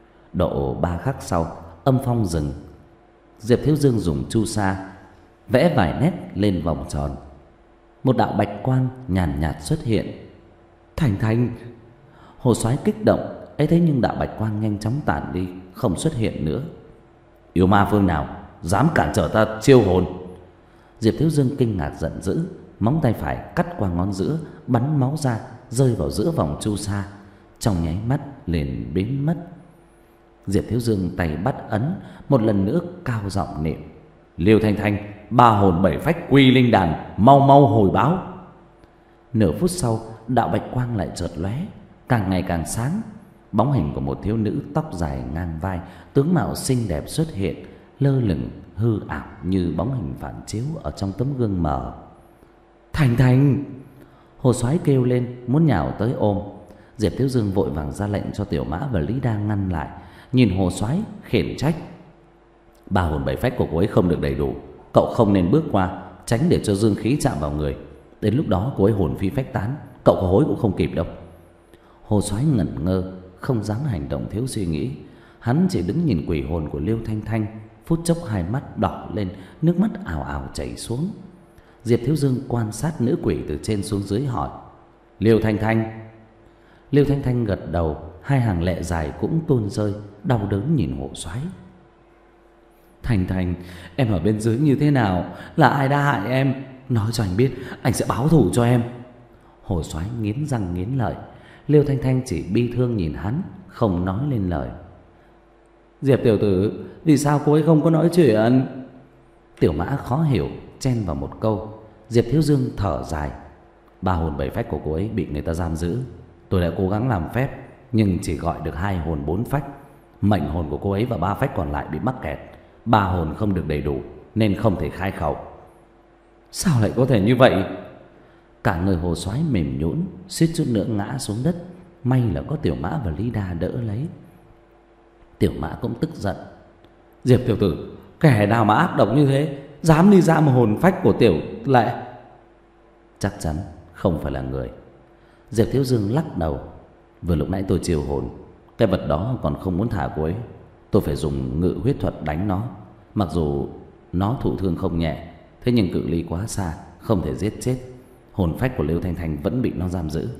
Độ ba khắc sau, âm phong dừng. Diệp Thiếu Dương dùng chu sa vẽ vài nét lên vòng tròn. Một đạo bạch quang nhàn nhạt xuất hiện. Thành Thành! Hồ Soái kích động, ấy thế nhưng đạo bạch quang nhanh chóng tản đi, không xuất hiện nữa. Yêu ma phương nào dám cản trở ta chiêu hồn? Diệp Thiếu Dương kinh ngạc giận dữ, móng tay phải cắt qua ngón giữa, bắn máu ra, rơi vào giữa vòng chu sa, trong nháy mắt liền biến mất. Diệp Thiếu Dương tay bắt ấn, một lần nữa cao giọng niệm. Liêu Thanh Thanh ba hồn bảy phách, quy linh đàn, mau mau hồi báo. Nửa phút sau, đạo bạch quang lại chợt lóe, càng ngày càng sáng. Bóng hình của một thiếu nữ tóc dài ngang vai, tướng mạo xinh đẹp xuất hiện, lơ lửng hư ảo như bóng hình phản chiếu ở trong tấm gương mờ. Thành Thành! Hồ Soái kêu lên muốn nhào tới ôm. Diệp Thiếu Dương vội vàng ra lệnh cho Tiểu Mã và Lý Đa ngăn lại, nhìn Hồ Soái khiển trách. Ba hồn bảy phách của cô ấy không được đầy đủ, cậu không nên bước qua, tránh để cho dương khí chạm vào người. Đến lúc đó cô ấy hồn phi phách tán, cậu có hối cũng không kịp đâu. Hồ Soái ngẩn ngơ, không dám hành động thiếu suy nghĩ. Hắn chỉ đứng nhìn quỷ hồn của Liêu Thanh Thanh, phút chốc hai mắt đỏ lên, nước mắt ào ào chảy xuống. Diệp Thiếu Dương quan sát nữ quỷ từ trên xuống dưới hỏi. Liêu Thanh Thanh! Liêu Thanh Thanh gật đầu, hai hàng lệ dài cũng tuôn rơi, đau đớn nhìn Hồ Soái. Thành Thành, em ở bên dưới như thế nào? Là ai đã hại em? Nói cho anh biết, anh sẽ báo thù cho em. Hồ Soái nghiến răng nghiến lợi. Liêu Thanh Thanh chỉ bi thương nhìn hắn, không nói lên lời. Diệp tiểu tử, vì sao cô ấy không có nói chuyện? Tiểu Mã khó hiểu, chen vào một câu. Diệp Thiếu Dương thở dài. Ba hồn bảy phách của cô ấy bị người ta giam giữ. Tôi đã cố gắng làm phép, nhưng chỉ gọi được hai hồn bốn phách. Mệnh hồn của cô ấy và ba phách còn lại bị mắc kẹt, ba hồn không được đầy đủ nên không thể khai khẩu. Sao lại có thể như vậy? Cả người Hồ Soái mềm nhũn, suýt chút nữa ngã xuống đất. May là có Tiểu Mã và Lý Đa đỡ lấy. Tiểu Mã cũng tức giận. Diệp tiểu tử, kẻ nào mà ác độc như thế, dám đi giam hồn phách của tiểu lệ? Chắc chắn không phải là người. Diệp Thiếu Dương lắc đầu. Vừa lúc nãy tôi chiêu hồn, cái vật đó còn không muốn thả cô ấy. Tôi phải dùng ngự huyết thuật đánh nó. Mặc dù nó thụ thương không nhẹ, thế nhưng cự ly quá xa, không thể giết chết. Hồn phách của Liêu Thanh Thanh vẫn bị nó giam giữ.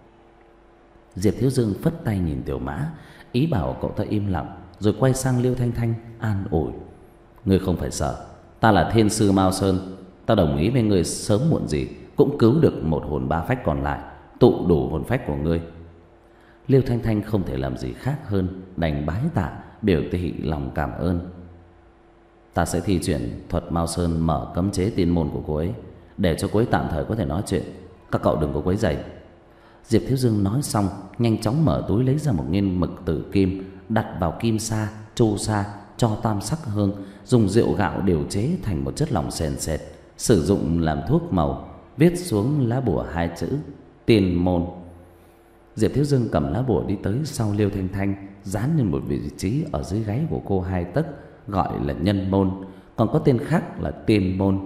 Diệp Thiếu Dương phất tay nhìn Tiểu Mã, ý bảo cậu ta im lặng, rồi quay sang Liêu Thanh Thanh an ủi. Ngươi không phải sợ, ta là thiên sư Mao Sơn. Ta đồng ý với ngươi sớm muộn gì cũng cứu được một hồn ba phách còn lại, tụ đủ hồn phách của ngươi. Liêu Thanh Thanh không thể làm gì khác hơn đành bái tạ, biểu thị lòng cảm ơn. Ta sẽ thi chuyển thuật Mao Sơn mở cấm chế tiên môn của cô ấy, để cho cô ấy tạm thời có thể nói chuyện. Các cậu đừng có quấy rầy. Diệp Thiếu Dương nói xong, nhanh chóng mở túi lấy ra một nghiên mực tử kim, đặt vào kim sa, chu sa, cho tam sắc hương, dùng rượu gạo điều chế thành một chất lỏng sền sệt, sử dụng làm thuốc màu, viết xuống lá bùa hai chữ tiên môn. Diệp Thiếu Dương cầm lá bùa đi tới sau Liêu Thanh Thanh, dán lên một vị trí ở dưới gáy của cô hai tấc, gọi là nhân môn, còn có tên khác là tiên môn.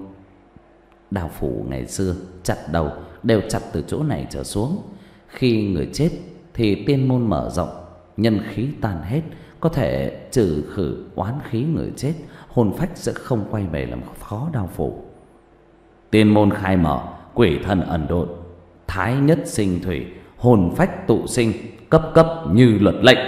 Đao phủ ngày xưa chặt đầu đều chặt từ chỗ này trở xuống. Khi người chết thì tiên môn mở rộng, nhân khí tan hết, có thể trừ khử oán khí người chết, hồn phách sẽ không quay về làm khó đao phủ. Tiên môn khai mở, quỷ thần ẩn độn, thái nhất sinh thủy, hồn phách tụ sinh, cấp cấp như luật lệnh.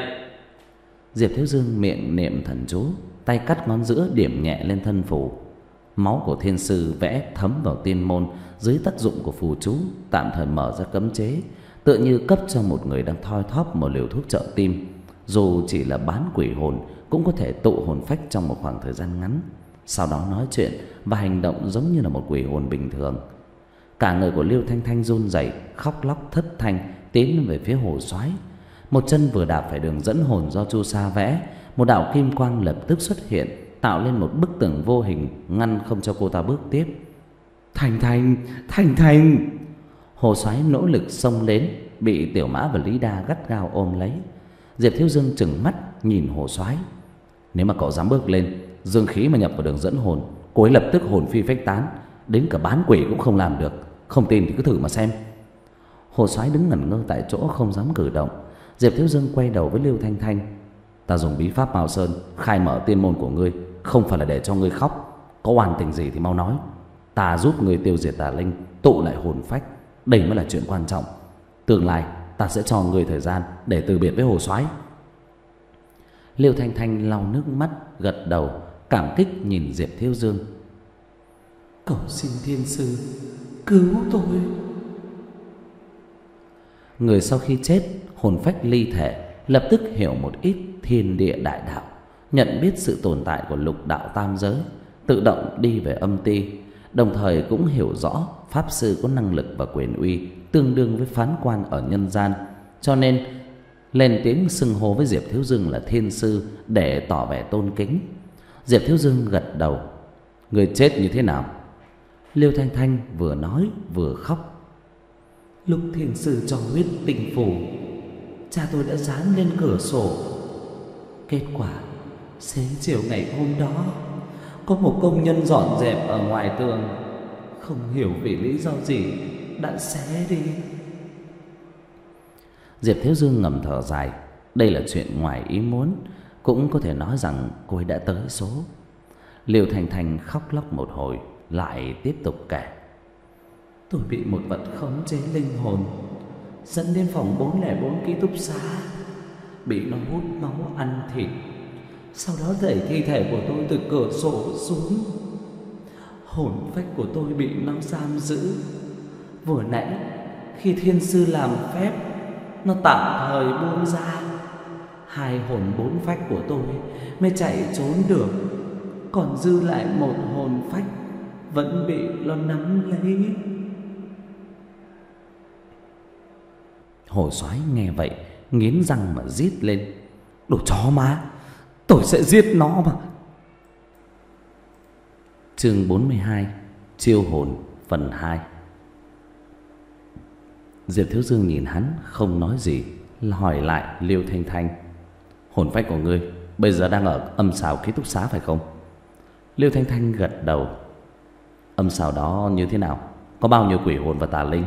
Diệp Thiếu Dương miệng niệm thần chú, tay cắt ngón giữa điểm nhẹ lên thân phù. Máu của thiên sư vẽ thấm vào tiên môn, dưới tác dụng của phù chú tạm thời mở ra cấm chế, tựa như cấp cho một người đang thoi thóp một liều thuốc trợ tim. Dù chỉ là bán quỷ hồn cũng có thể tụ hồn phách trong một khoảng thời gian ngắn, sau đó nói chuyện và hành động giống như là một quỷ hồn bình thường. Cả người của Liêu Thanh Thanh run rẩy, khóc lóc thất thanh tiến về phía Hồ Soái. Một chân vừa đạp phải đường dẫn hồn do chu sa vẽ, một đạo kim quang lập tức xuất hiện, tạo lên một bức tường vô hình ngăn không cho cô ta bước tiếp. Thanh Thanh, Thanh Thanh! Hồ Soái nỗ lực xông đến, bị Tiểu Mã và Lý Đa gắt gao ôm lấy. Diệp Thiếu Dương trừng mắt nhìn Hồ Soái. Nếu mà cậu dám bước lên, dương khí mà nhập vào đường dẫn hồn, cô ấy lập tức hồn phi phách tán, đến cả bán quỷ cũng không làm được. Không tin thì cứ thử mà xem. Hồ Soái đứng ngẩn ngơ tại chỗ không dám cử động. Diệp Thiếu Dương quay đầu với Liêu Thanh Thanh. Ta dùng bí pháp Mao Sơn khai mở tiên môn của ngươi, không phải là để cho ngươi khóc. Có oan tình gì thì mau nói, ta giúp ngươi tiêu diệt tà linh, tụ lại hồn phách. Đây mới là chuyện quan trọng. Tương lai ta sẽ cho ngươi thời gian để từ biệt với Hồ Soái. Liêu Thanh Thanh lau nước mắt, gật đầu cảm kích nhìn Diệp Thiếu Dương. Cầu xin thiên sư cứu tôi. Người sau khi chết, hồn phách ly thể, lập tức hiểu một ít thiên địa đại đạo, nhận biết sự tồn tại của lục đạo tam giới, tự động đi về âm ti. Đồng thời cũng hiểu rõ pháp sư có năng lực và quyền uy tương đương với phán quan ở nhân gian, cho nên lên tiếng xưng hô với Diệp Thiếu Dương là thiên sư để tỏ vẻ tôn kính. Diệp Thiếu Dương gật đầu. Người chết như thế nào? Liêu Thanh Thanh vừa nói vừa khóc. Lúc thiên sư cho huyết tinh phù, cha tôi đã dán lên cửa sổ. Kết quả xế chiều ngày hôm đó, có một công nhân dọn dẹp ở ngoài tường, không hiểu vì lý do gì đã xé đi. Diệp Thiếu Dương ngầm thở dài. Đây là chuyện ngoài ý muốn, cũng có thể nói rằng cô ấy đã tới số. Liêu Thanh Thanh khóc lóc một hồi, lại tiếp tục kể. Tôi bị một vật khống chế linh hồn dẫn đến phòng bốn không bốn ký túc xá, bị nó hút máu ăn thịt, sau đó đẩy thi thể của tôi từ cửa sổ xuống. Hồn phách của tôi bị nó giam giữ. Vừa nãy khi thiên sư làm phép, nó tạm thời buông ra, hai hồn bốn phách của tôi mới chạy trốn được, còn dư lại một hồn phách vẫn bị nó nắm lấy. Hồ Soái nghe vậy nghiến răng mà rít lên. Đồ chó má, tôi sẽ giết nó mà. Chương bốn mươi hai. Chiêu hồn phần hai. Diệp Thiếu Dương nhìn hắn không nói gì, hỏi lại Liêu Thanh Thanh: hồn phách của ngươi bây giờ đang ở âm sào ký túc xá phải không? Liêu Thanh Thanh gật đầu. Âm sào đó như thế nào? Có bao nhiêu quỷ hồn và tà linh?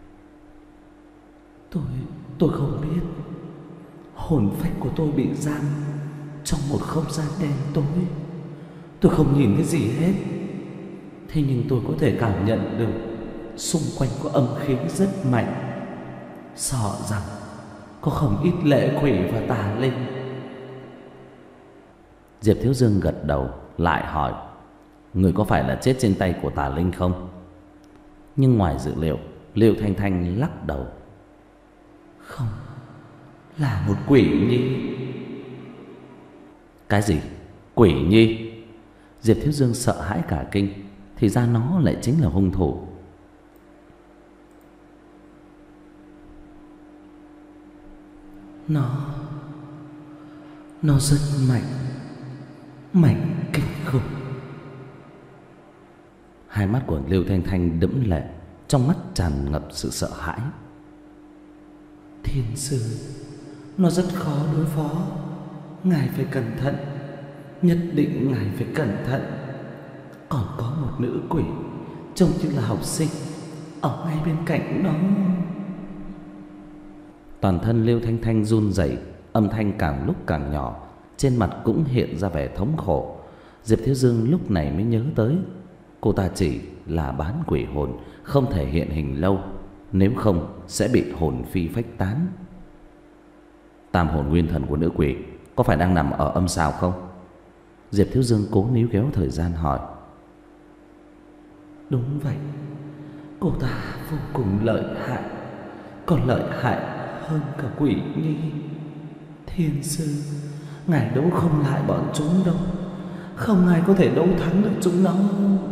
Tôi tôi không biết. Hồn phách của tôi bị giam trong một không gian đen tối. Tôi không nhìn thấy gì hết. Thế nhưng tôi có thể cảm nhận được xung quanh có âm khí rất mạnh. Sợ rằng có không ít lệ quỷ và tà linh. Diệp Thiếu Dương gật đầu, lại hỏi: người có phải là chết trên tay của tà linh không? Nhưng ngoài dự liệu, Liêu Thanh Thanh lắc đầu: không, là một quỷ nhi. Cái gì? Quỷ nhi? Diệp Thiếu Dương sợ hãi cả kinh. Thì ra nó lại chính là hung thủ. Nó Nó rất mạnh. Mạnh kinh khủng. Hai mắt của Liêu Thanh Thanh đẫm lệ, trong mắt tràn ngập sự sợ hãi. Thiên sư, nó rất khó đối phó. Ngài phải cẩn thận. Nhất định ngài phải cẩn thận. Còn có một nữ quỷ trông như là học sinh ở ngay bên cạnh nó. Toàn thân Liêu Thanh Thanh run rẩy, âm thanh càng lúc càng nhỏ, trên mặt cũng hiện ra vẻ thống khổ. Diệp Thiếu Dương lúc này mới nhớ tới, cô ta chỉ là bán quỷ hồn, không thể hiện hình lâu, nếu không sẽ bị hồn phi phách tán. Tam hồn nguyên thần của nữ quỷ có phải đang nằm ở âm sào không? Diệp Thiếu Dương cố níu kéo thời gian hỏi. Đúng vậy. Cô ta vô cùng lợi hại, còn lợi hại hơn cả quỷ nhi. Thiên sư, ngài đấu không lại bọn chúng đâu. Không ai có thể đấu thắng được chúng nó.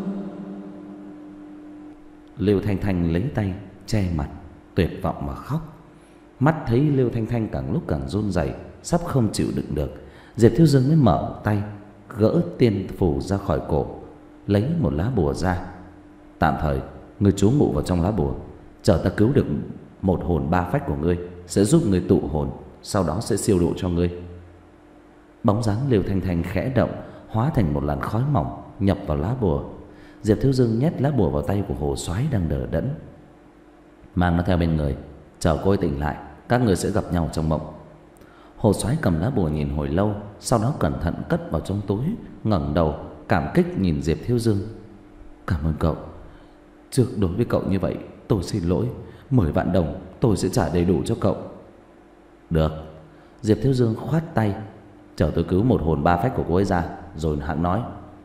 Liêu Thanh Thanh lấy tay che mặt, tuyệt vọng mà khóc. Mắt thấy Liêu Thanh Thanh càng lúc càng run rẩy, sắp không chịu đựng được, Diệp Thiếu Dương mới mở tay gỡ tiên phù ra khỏi cổ, lấy một lá bùa ra. Tạm thời ngươi trú ngụ vào trong lá bùa, chờ ta cứu được một hồn ba phách của ngươi, sẽ giúp ngươi tụ hồn, sau đó sẽ siêu độ cho ngươi. Bóng dáng Liêu Thanh Thanh khẽ động, hóa thành một làn khói mỏng nhập vào lá bùa. Diệp Thiếu Dương nhét lá bùa vào tay của Hồ Soái đang đờ đẫn. Mang nó theo bên người, chờ cô ấy tỉnh lại, các người sẽ gặp nhau trong mộng. Hồ Soái cầm lá bùa nhìn hồi lâu, sau đó cẩn thận cất vào trong túi, ngẩng đầu cảm kích nhìn Diệp Thiếu Dương. Cảm ơn cậu. Trước đối với cậu như vậy, tôi xin lỗi. Mười vạn đồng tôi sẽ trả đầy đủ cho cậu. Được. Diệp Thiếu Dương khoát tay, chờ tôi cứu một hồn ba phách của cô ấy ra, rồi hãng nói.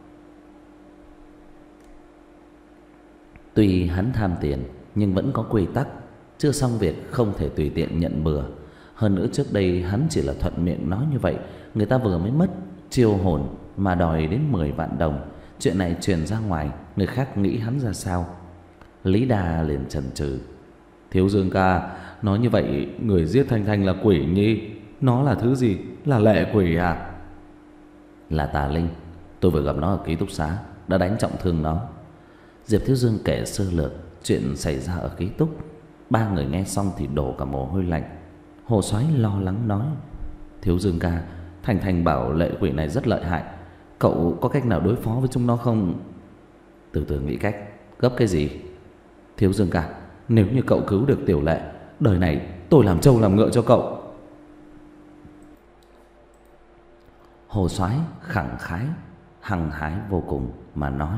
Tuy hắn tham tiền, nhưng vẫn có quy tắc. Chưa xong việc không thể tùy tiện nhận bừa. Hơn nữa trước đây hắn chỉ là thuận miệng nói như vậy, người ta vừa mới mất chiêu hồn mà đòi đến mười vạn đồng. Chuyện này truyền ra ngoài, người khác nghĩ hắn ra sao? Lý Đà liền chần chừ. Thiếu Dương ca, nói như vậy người giết Thanh Thanh là quỷ nhi. Nó là thứ gì? Là lệ quỷ à? Là tà linh. Tôi vừa gặp nó ở ký túc xá, đã đánh trọng thương nó. Diệp Thiếu Dương kể sơ lược chuyện xảy ra ở ký túc. Ba người nghe xong thì đổ cả mồ hôi lạnh. Hồ Soái lo lắng nói. Thiếu Dương ca, Thanh Thanh bảo lệ quỷ này rất lợi hại, cậu có cách nào đối phó với chúng nó không? Từ từ nghĩ cách. Gấp cái gì? Thiếu Dương ca, nếu như cậu cứu được Tiểu Lệ, đời này tôi làm trâu làm ngựa cho cậu. Hồ Soái khẳng khái, hăng hái vô cùng mà nói.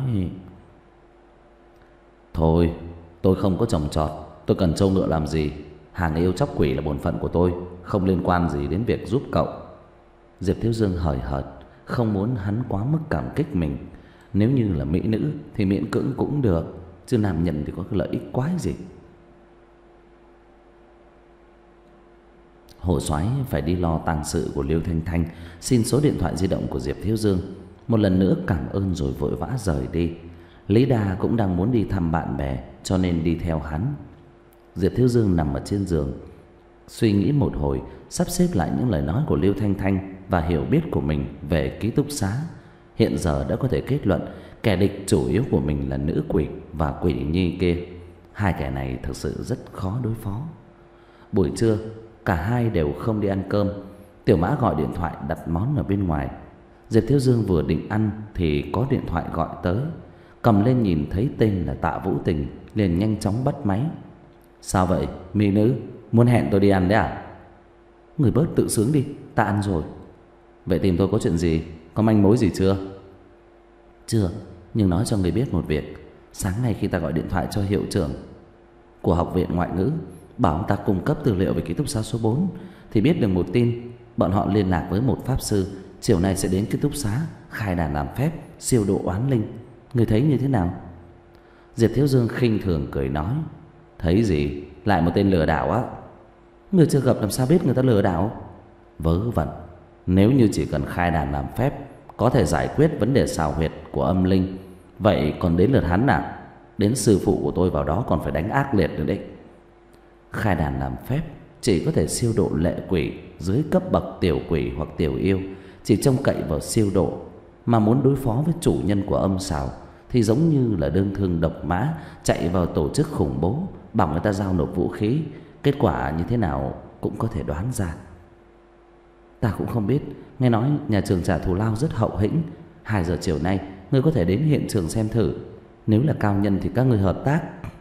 Thôi, tôi không có trồng trọt, tôi cần trâu ngựa làm gì? Hàng yêu chóc quỷ là bổn phận của tôi, không liên quan gì đến việc giúp cậu. Diệp Thiếu Dương hời hợt, không muốn hắn quá mức cảm kích mình. Nếu như là mỹ nữ thì miễn cưỡng cũng được, chứ nam nhân thì có cái lợi ích quái gì. Hồ Soái phải đi lo tang sự của Liêu Thanh Thanh, xin số điện thoại di động của Diệp Thiếu Dương, một lần nữa cảm ơn rồi vội vã rời đi. Lý Đà cũng đang muốn đi thăm bạn bè, cho nên đi theo hắn. Diệp Thiếu Dương nằm ở trên giường, Suy nghĩ một hồi, sắp xếp lại những lời nói của Lưu Thanh Thanh và hiểu biết của mình về ký túc xá, hiện giờ đã có thể kết luận kẻ địch chủ yếu của mình là nữ quỷ và quỷ nhi kia. Hai kẻ này thực sự rất khó đối phó. Buổi trưa, cả hai đều không đi ăn cơm. Tiểu Mã gọi điện thoại đặt món ở bên ngoài. Diệp Thiếu Dương vừa định ăn thì có điện thoại gọi tới. Cầm lên nhìn thấy tên là Tạ Vũ Tình, liền nhanh chóng bắt máy. Sao vậy, mỹ nữ, muốn hẹn tôi đi ăn đấy à? Người bớt tự sướng đi, ta ăn rồi. Vậy tìm tôi có chuyện gì? Có manh mối gì chưa? Chưa, nhưng nói cho người biết một việc. Sáng nay khi ta gọi điện thoại cho hiệu trưởng của học viện ngoại ngữ, bảo ông ta cung cấp tư liệu về ký túc xá số bốn, thì biết được một tin. Bọn họ liên lạc với một pháp sư, chiều nay sẽ đến ký túc xá khai đàn làm phép siêu độ oán linh. Người thấy như thế nào? Diệp Thiếu Dương khinh thường cười nói. Thấy gì? Lại một tên lừa đảo á? Người chưa gặp làm sao biết người ta lừa đảo? Vớ vẩn. Nếu như chỉ cần khai đàn làm phép có thể giải quyết vấn đề xào huyệt của âm linh, vậy còn đến lượt hắn à? Đến sư phụ của tôi vào đó còn phải đánh ác liệt nữa đấy. Khai đàn làm phép chỉ có thể siêu độ lệ quỷ dưới cấp bậc tiểu quỷ hoặc tiểu yêu, chỉ trông cậy vào siêu độ. Mà muốn đối phó với chủ nhân của âm xào thì giống như là đơn thương độc mã chạy vào tổ chức khủng bố, bảo người ta giao nộp vũ khí. Kết quả như thế nào cũng có thể đoán ra. Ta cũng không biết, nghe nói nhà trường trả thù lao rất hậu hĩnh. Hai giờ chiều nay ngươi có thể đến hiện trường xem thử. Nếu là cao nhân thì các ngươi hợp tác.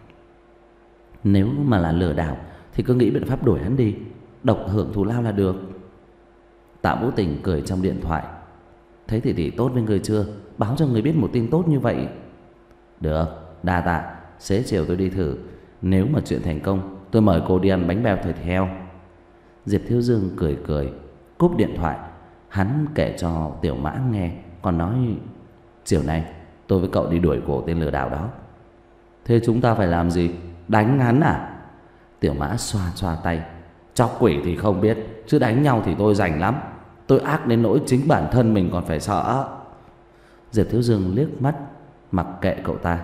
Nếu mà là lừa đảo thì cứ nghĩ biện pháp đuổi hắn đi, độc hưởng thù lao là được. Tạ Vũ Tình cười trong điện thoại. Thấy tỷ tỷ tốt với người chưa? Báo cho người biết một tin tốt như vậy. Được, đa tạ. Xế chiều tôi đi thử. Nếu mà chuyện thành công, tôi mời cô đi ăn bánh bèo thịt heo. Diệp Thiếu Dương cười cười, cúp điện thoại. Hắn kể cho Tiểu Mã nghe, còn nói chiều nay tôi với cậu đi đuổi cổ tên lừa đảo đó. Thế chúng ta phải làm gì? Đánh hắn à? Tiểu Mã xoa xoa tay. Chọc quỷ thì không biết, chứ đánh nhau thì tôi rành lắm. Tôi ác đến nỗi chính bản thân mình còn phải sợ. Diệp Thiếu Dương liếc mắt, mặc kệ cậu ta.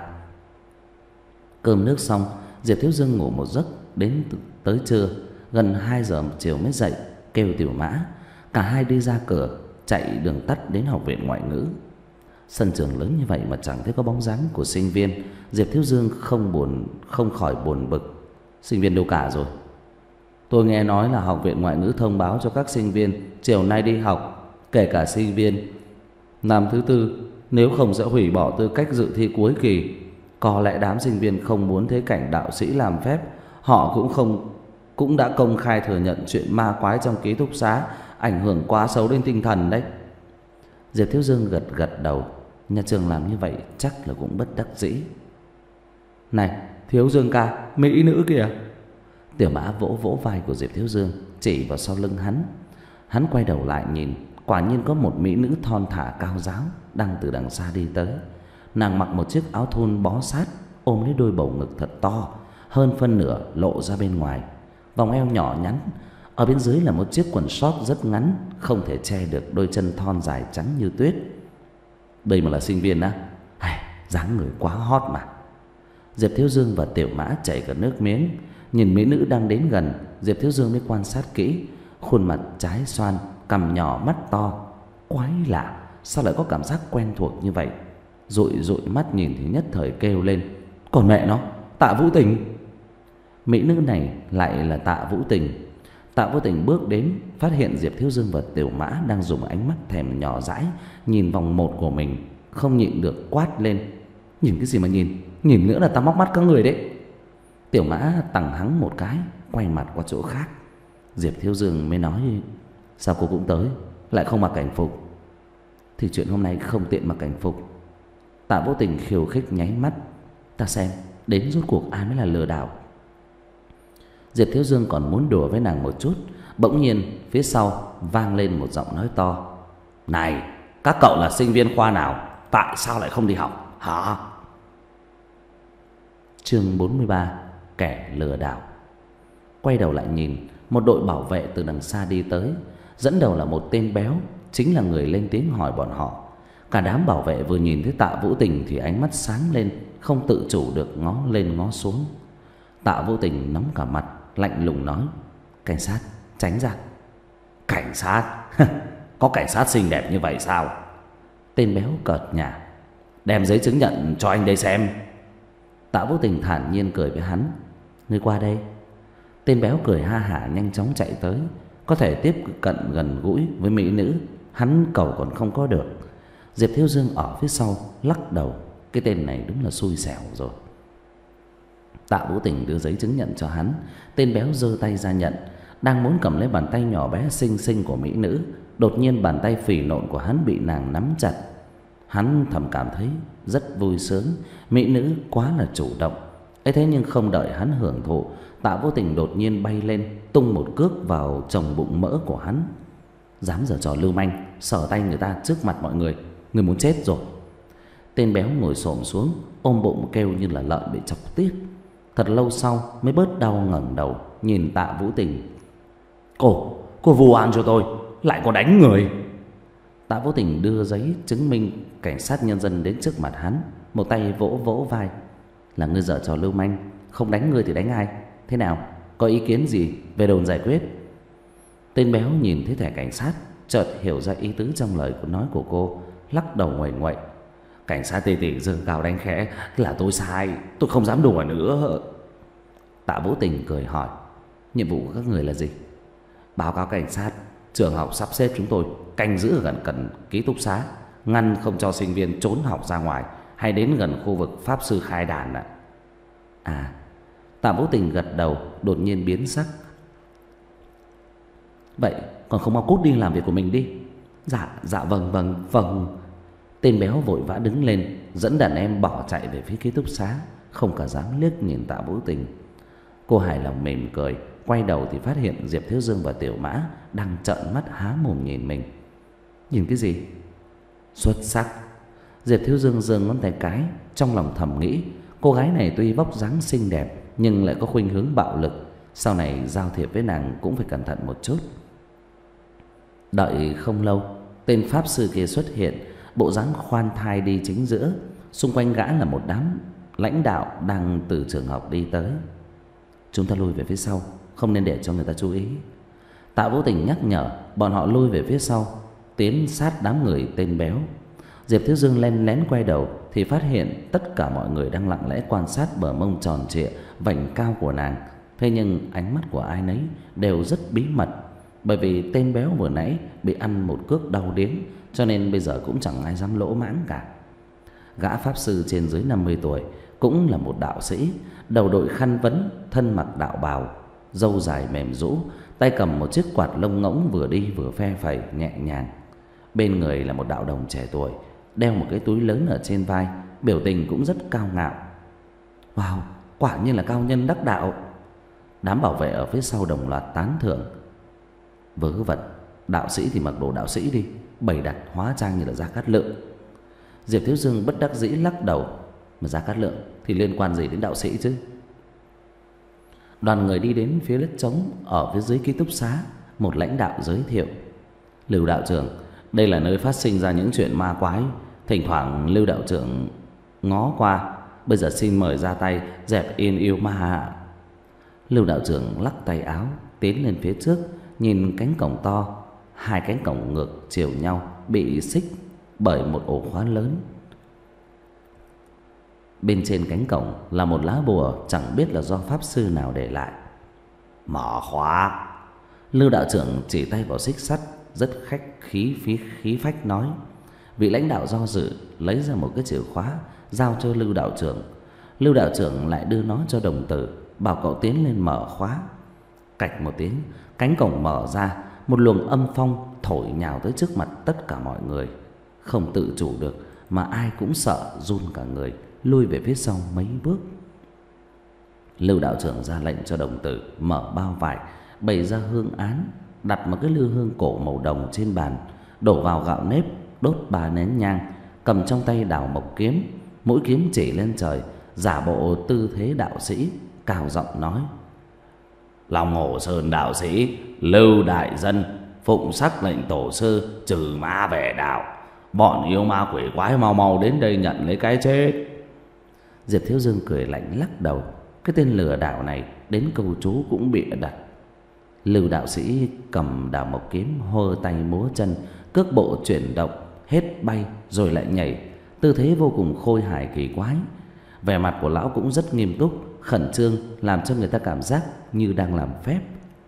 Cơm nước xong, Diệp Thiếu Dương ngủ một giấc đến tới trưa. Gần hai giờ chiều mới dậy, kêu Tiểu Mã. Cả hai đi ra cửa, chạy đường tắt đến học viện ngoại ngữ. Sân trường lớn như vậy mà chẳng thấy có bóng dáng của sinh viên. Diệp Thiếu Dương không buồn không khỏi buồn bực. Sinh viên đâu cả rồi? Tôi nghe nói là học viện ngoại ngữ thông báo cho các sinh viên chiều nay đi học, kể cả sinh viên năm thứ tư, nếu không sẽ hủy bỏ tư cách dự thi cuối kỳ. Có lẽ đám sinh viên không muốn thấy cảnh đạo sĩ làm phép. Họ cũng không cũng đã công khai thừa nhận chuyện ma quái trong ký túc xá ảnh hưởng quá xấu đến tinh thần đấy. Diệp Thiếu Dương gật gật đầu. Nhà trường làm như vậy chắc là cũng bất đắc dĩ. Này Thiếu Dương ca, mỹ nữ kìa. Tiểu Mã vỗ vỗ vai của Diệp Thiếu Dương, chỉ vào sau lưng hắn. Hắn quay đầu lại nhìn, quả nhiên có một mỹ nữ thon thả cao ráo đang từ đằng xa đi tới. Nàng mặc một chiếc áo thun bó sát, ôm lấy đôi bầu ngực thật to, hơn phân nửa lộ ra bên ngoài. Vòng eo nhỏ nhắn, ở bên dưới là một chiếc quần short rất ngắn, không thể che được đôi chân thon dài trắng như tuyết. Đây mà là sinh viên á? Hay, dáng người quá hot mà. Diệp Thiếu Dương và Tiểu Mã chảy cả nước miếng. Nhìn mỹ nữ đang đến gần, Diệp Thiếu Dương mới quan sát kỹ. Khuôn mặt trái xoan, cằm nhỏ, mắt to. Quái lạ, sao lại có cảm giác quen thuộc như vậy? Dụi dụi mắt nhìn thì nhất thời kêu lên. Còn mẹ nó, Tạ Vũ Tình. Mỹ nữ này lại là Tạ Vũ Tình. Tạ Vũ Tình bước đến, phát hiện Diệp Thiếu Dương và Tiểu Mã đang dùng ánh mắt thèm nhỏ dãi nhìn vòng một của mình, không nhịn được quát lên. Nhìn cái gì mà nhìn? Nhìn nữa là ta móc mắt các người đấy. Tiểu Mã tằng hắng một cái, quay mặt qua chỗ khác. Diệp Thiếu Dương mới nói. Sao cô cũng tới, lại không mặc cảnh phục? Thì chuyện hôm nay không tiện mặc cảnh phục. Tạ Vũ Tình khiêu khích nháy mắt. Ta xem đến rốt cuộc ai mới là lừa đảo. Diệp Thiếu Dương còn muốn đùa với nàng một chút, bỗng nhiên phía sau vang lên một giọng nói to. Này, các cậu là sinh viên khoa nào? Tại sao lại không đi học hả? Chương bốn mươi ba. Kẻ lừa đảo. Quay đầu lại nhìn, một đội bảo vệ từ đằng xa đi tới. Dẫn đầu là một tên béo, chính là người lên tiếng hỏi bọn họ. Cả đám bảo vệ vừa nhìn thấy Tạ Vũ Tình thì ánh mắt sáng lên, không tự chủ được ngó lên ngó xuống. Tạ Vũ Tình nóng cả mặt, lạnh lùng nói. Cảnh sát, tránh ra. Cảnh sát? Có cảnh sát xinh đẹp như vậy sao? Tên béo cợt nhả. Đem giấy chứng nhận cho anh đây xem. Tạ Vũ Tình thản nhiên cười với hắn. Ngươi qua đây. Tên béo cười ha hả nhanh chóng chạy tới. Có thể tiếp cận gần gũi với mỹ nữ, hắn cầu còn không có được. Diệp Thiếu Dương ở phía sau lắc đầu. Cái tên này đúng là xui xẻo rồi. Tạ Vũ Tình đưa giấy chứng nhận cho hắn. Tên béo giơ tay ra nhận, đang muốn cầm lấy bàn tay nhỏ bé xinh xinh của mỹ nữ, đột nhiên bàn tay phì nộn của hắn bị nàng nắm chặt. Hắn thầm cảm thấy rất vui sướng, mỹ nữ quá là chủ động. ấy thế nhưng không đợi hắn hưởng thụ, Tạ Vô Tình đột nhiên bay lên, tung một cước vào chồng bụng mỡ của hắn. Dám giở trò lưu manh, sờ tay người ta trước mặt mọi người, người muốn chết rồi. Tên béo ngồi xổm xuống, ôm bụng kêu như là lợn bị chọc tiết. Thật lâu sau mới bớt đau, ngẩng đầu nhìn Tạ Vũ Tình. Cô, cô vu oan cho tôi, lại có đánh người. Tạ Vũ Tình đưa giấy chứng minh cảnh sát nhân dân đến trước mặt hắn, một tay vỗ vỗ vai. Là ngươi giở trò lưu manh, không đánh ngươi thì đánh ai? Thế nào, có ý kiến gì về đồn giải quyết? Tên béo nhìn thấy thẻ cảnh sát, chợt hiểu ra ý tứ trong lời của nói của cô, lắc đầu nguậy nguậy. Cảnh sát tê tỉ giơ cao đánh khẽ, là tôi sai, tôi không dám đùa nữa. Tạ Vũ Tình cười hỏi, nhiệm vụ của các người là gì? Báo cáo cảnh sát, trường học sắp xếp chúng tôi canh giữ gần gần ký túc xá, ngăn không cho sinh viên trốn học ra ngoài hay đến gần khu vực pháp sư khai đàn ạ. À, Tạ Vũ Tình gật đầu, đột nhiên biến sắc. Vậy còn không mau cút đi làm việc của mình đi. Dạ, dạ vâng, vâng, vâng. Tên béo vội vã đứng lên, dẫn đàn em bỏ chạy về phía ký túc xá, không cả dám liếc nhìn Tạ Vũ Tình. Cô hài lòng mỉm cười, quay đầu thì phát hiện Diệp Thiếu Dương và Tiểu Mã đang trợn mắt há mồm nhìn mình. Nhìn cái gì? Xuất sắc. Diệp Thiếu Dương giơ ngón tay cái, trong lòng thầm nghĩ, cô gái này tuy vóc dáng xinh đẹp nhưng lại có khuynh hướng bạo lực, sau này giao thiệp với nàng cũng phải cẩn thận một chút. Đợi không lâu, tên pháp sư kia xuất hiện, bộ dáng khoan thai đi chính giữa, xung quanh gã là một đám lãnh đạo đang từ trường học đi tới. Chúng ta lui về phía sau, không nên để cho người ta chú ý. Tạ Vũ Tình nhắc nhở bọn họ lui về phía sau, tiến sát đám người tên béo. Diệp Thiếu Dương len lén quay đầu thì phát hiện tất cả mọi người đang lặng lẽ quan sát bờ mông tròn trịa vành cao của nàng. Thế nhưng ánh mắt của ai nấy đều rất bí mật, bởi vì tên béo vừa nãy bị ăn một cước đau điếng, cho nên bây giờ cũng chẳng ai dám lỗ mãng cả. Gã pháp sư trên dưới năm mươi tuổi, cũng là một đạo sĩ, đầu đội khăn vấn, thân mặc đạo bào, râu dài mềm rũ, tay cầm một chiếc quạt lông ngỗng, vừa đi vừa phe phẩy nhẹ nhàng. Bên người là một đạo đồng trẻ tuổi, đeo một cái túi lớn ở trên vai, biểu tình cũng rất cao ngạo. Wow, quả nhiên là cao nhân đắc đạo. Đám bảo vệ ở phía sau đồng loạt tán thưởng. Vớ vẩn, đạo sĩ thì mặc đồ đạo sĩ đi, bày đặt hóa trang như là Gia Cát Lượng. Diệp Thiếu Dương bất đắc dĩ lắc đầu. Mà Gia Cát Lượng thì liên quan gì đến đạo sĩ chứ? Đoàn người đi đến phía đất trống ở phía dưới ký túc xá. Một lãnh đạo giới thiệu. Lưu đạo trưởng, đây là nơi phát sinh ra những chuyện ma quái, thỉnh thoảng Lưu đạo trưởng ngó qua, bây giờ xin mời ra tay dẹp yên yêu ma hạ. Lưu đạo trưởng lắc tay áo, tiến lên phía trước, nhìn cánh cổng to. Hai cánh cổng ngược chiều nhau, bị xích bởi một ổ khóa lớn. Bên trên cánh cổng là một lá bùa chẳng biết là do pháp sư nào để lại. Mở khóa. Lưu đạo trưởng chỉ tay vào xích sắt, rất khách khí phí khí phách nói. Vị lãnh đạo do dự, lấy ra một cái chìa khóa giao cho Lưu đạo trưởng. Lưu đạo trưởng lại đưa nó cho đồng tử, bảo cậu tiến lên mở khóa. Cạch một tiếng, cánh cổng mở ra, một luồng âm phong thổi nhào tới trước mặt tất cả mọi người. Không tự chủ được mà ai cũng sợ run cả người, lui về phía sau mấy bước. Lưu đạo trưởng ra lệnh cho đồng tử mở bao vải, bày ra hương án, đặt một cái lư hương cổ màu đồng trên bàn, đổ vào gạo nếp, đốt ba nén nhang, cầm trong tay đào mộc kiếm, mũi kiếm chỉ lên trời, giả bộ tư thế đạo sĩ, cao giọng nói: Long Hồ Sơn đạo sĩ Lưu đại dân phụng sắc lệnh tổ sư trừ ma về đạo, bọn yêu ma quỷ quái mau mau đến đây nhận lấy cái chết. Diệp Thiếu Dương cười lạnh lắc đầu. Cái tên lừa đảo này đến câu chú cũng bịa đặt. Lưu đạo sĩ cầm đào mộc kiếm, hơ tay múa chân, cước bộ chuyển động, hết bay rồi lại nhảy, tư thế vô cùng khôi hài kỳ quái. Vẻ mặt của lão cũng rất nghiêm túc, khẩn trương, làm cho người ta cảm giác như đang làm phép.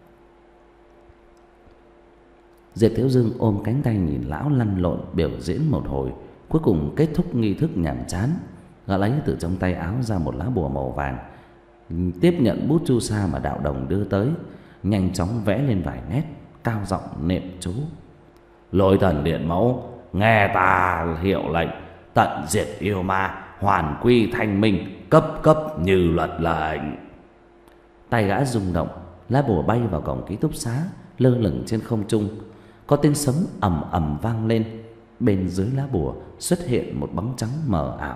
Diệp Thiếu Dương ôm cánh tay nhìn lão lăn lộn biểu diễn một hồi, cuối cùng kết thúc nghi thức nhàm chán. Gã lấy từ trong tay áo ra một lá bùa màu vàng, tiếp nhận bút chu sa mà đạo đồng đưa tới, nhanh chóng vẽ lên vài nét, cao giọng niệm chú: Lôi thần điện mẫu, nghe ta hiệu lệnh, tận diệt yêu ma, hoàn quy thanh minh, cấp cấp như luật lệnh. Tay gã rung động, lá bùa bay vào cổng ký túc xá, lơ lửng trên không trung. Có tiếng sấm ầm ầm vang lên, bên dưới lá bùa xuất hiện một bóng trắng mờ ảo.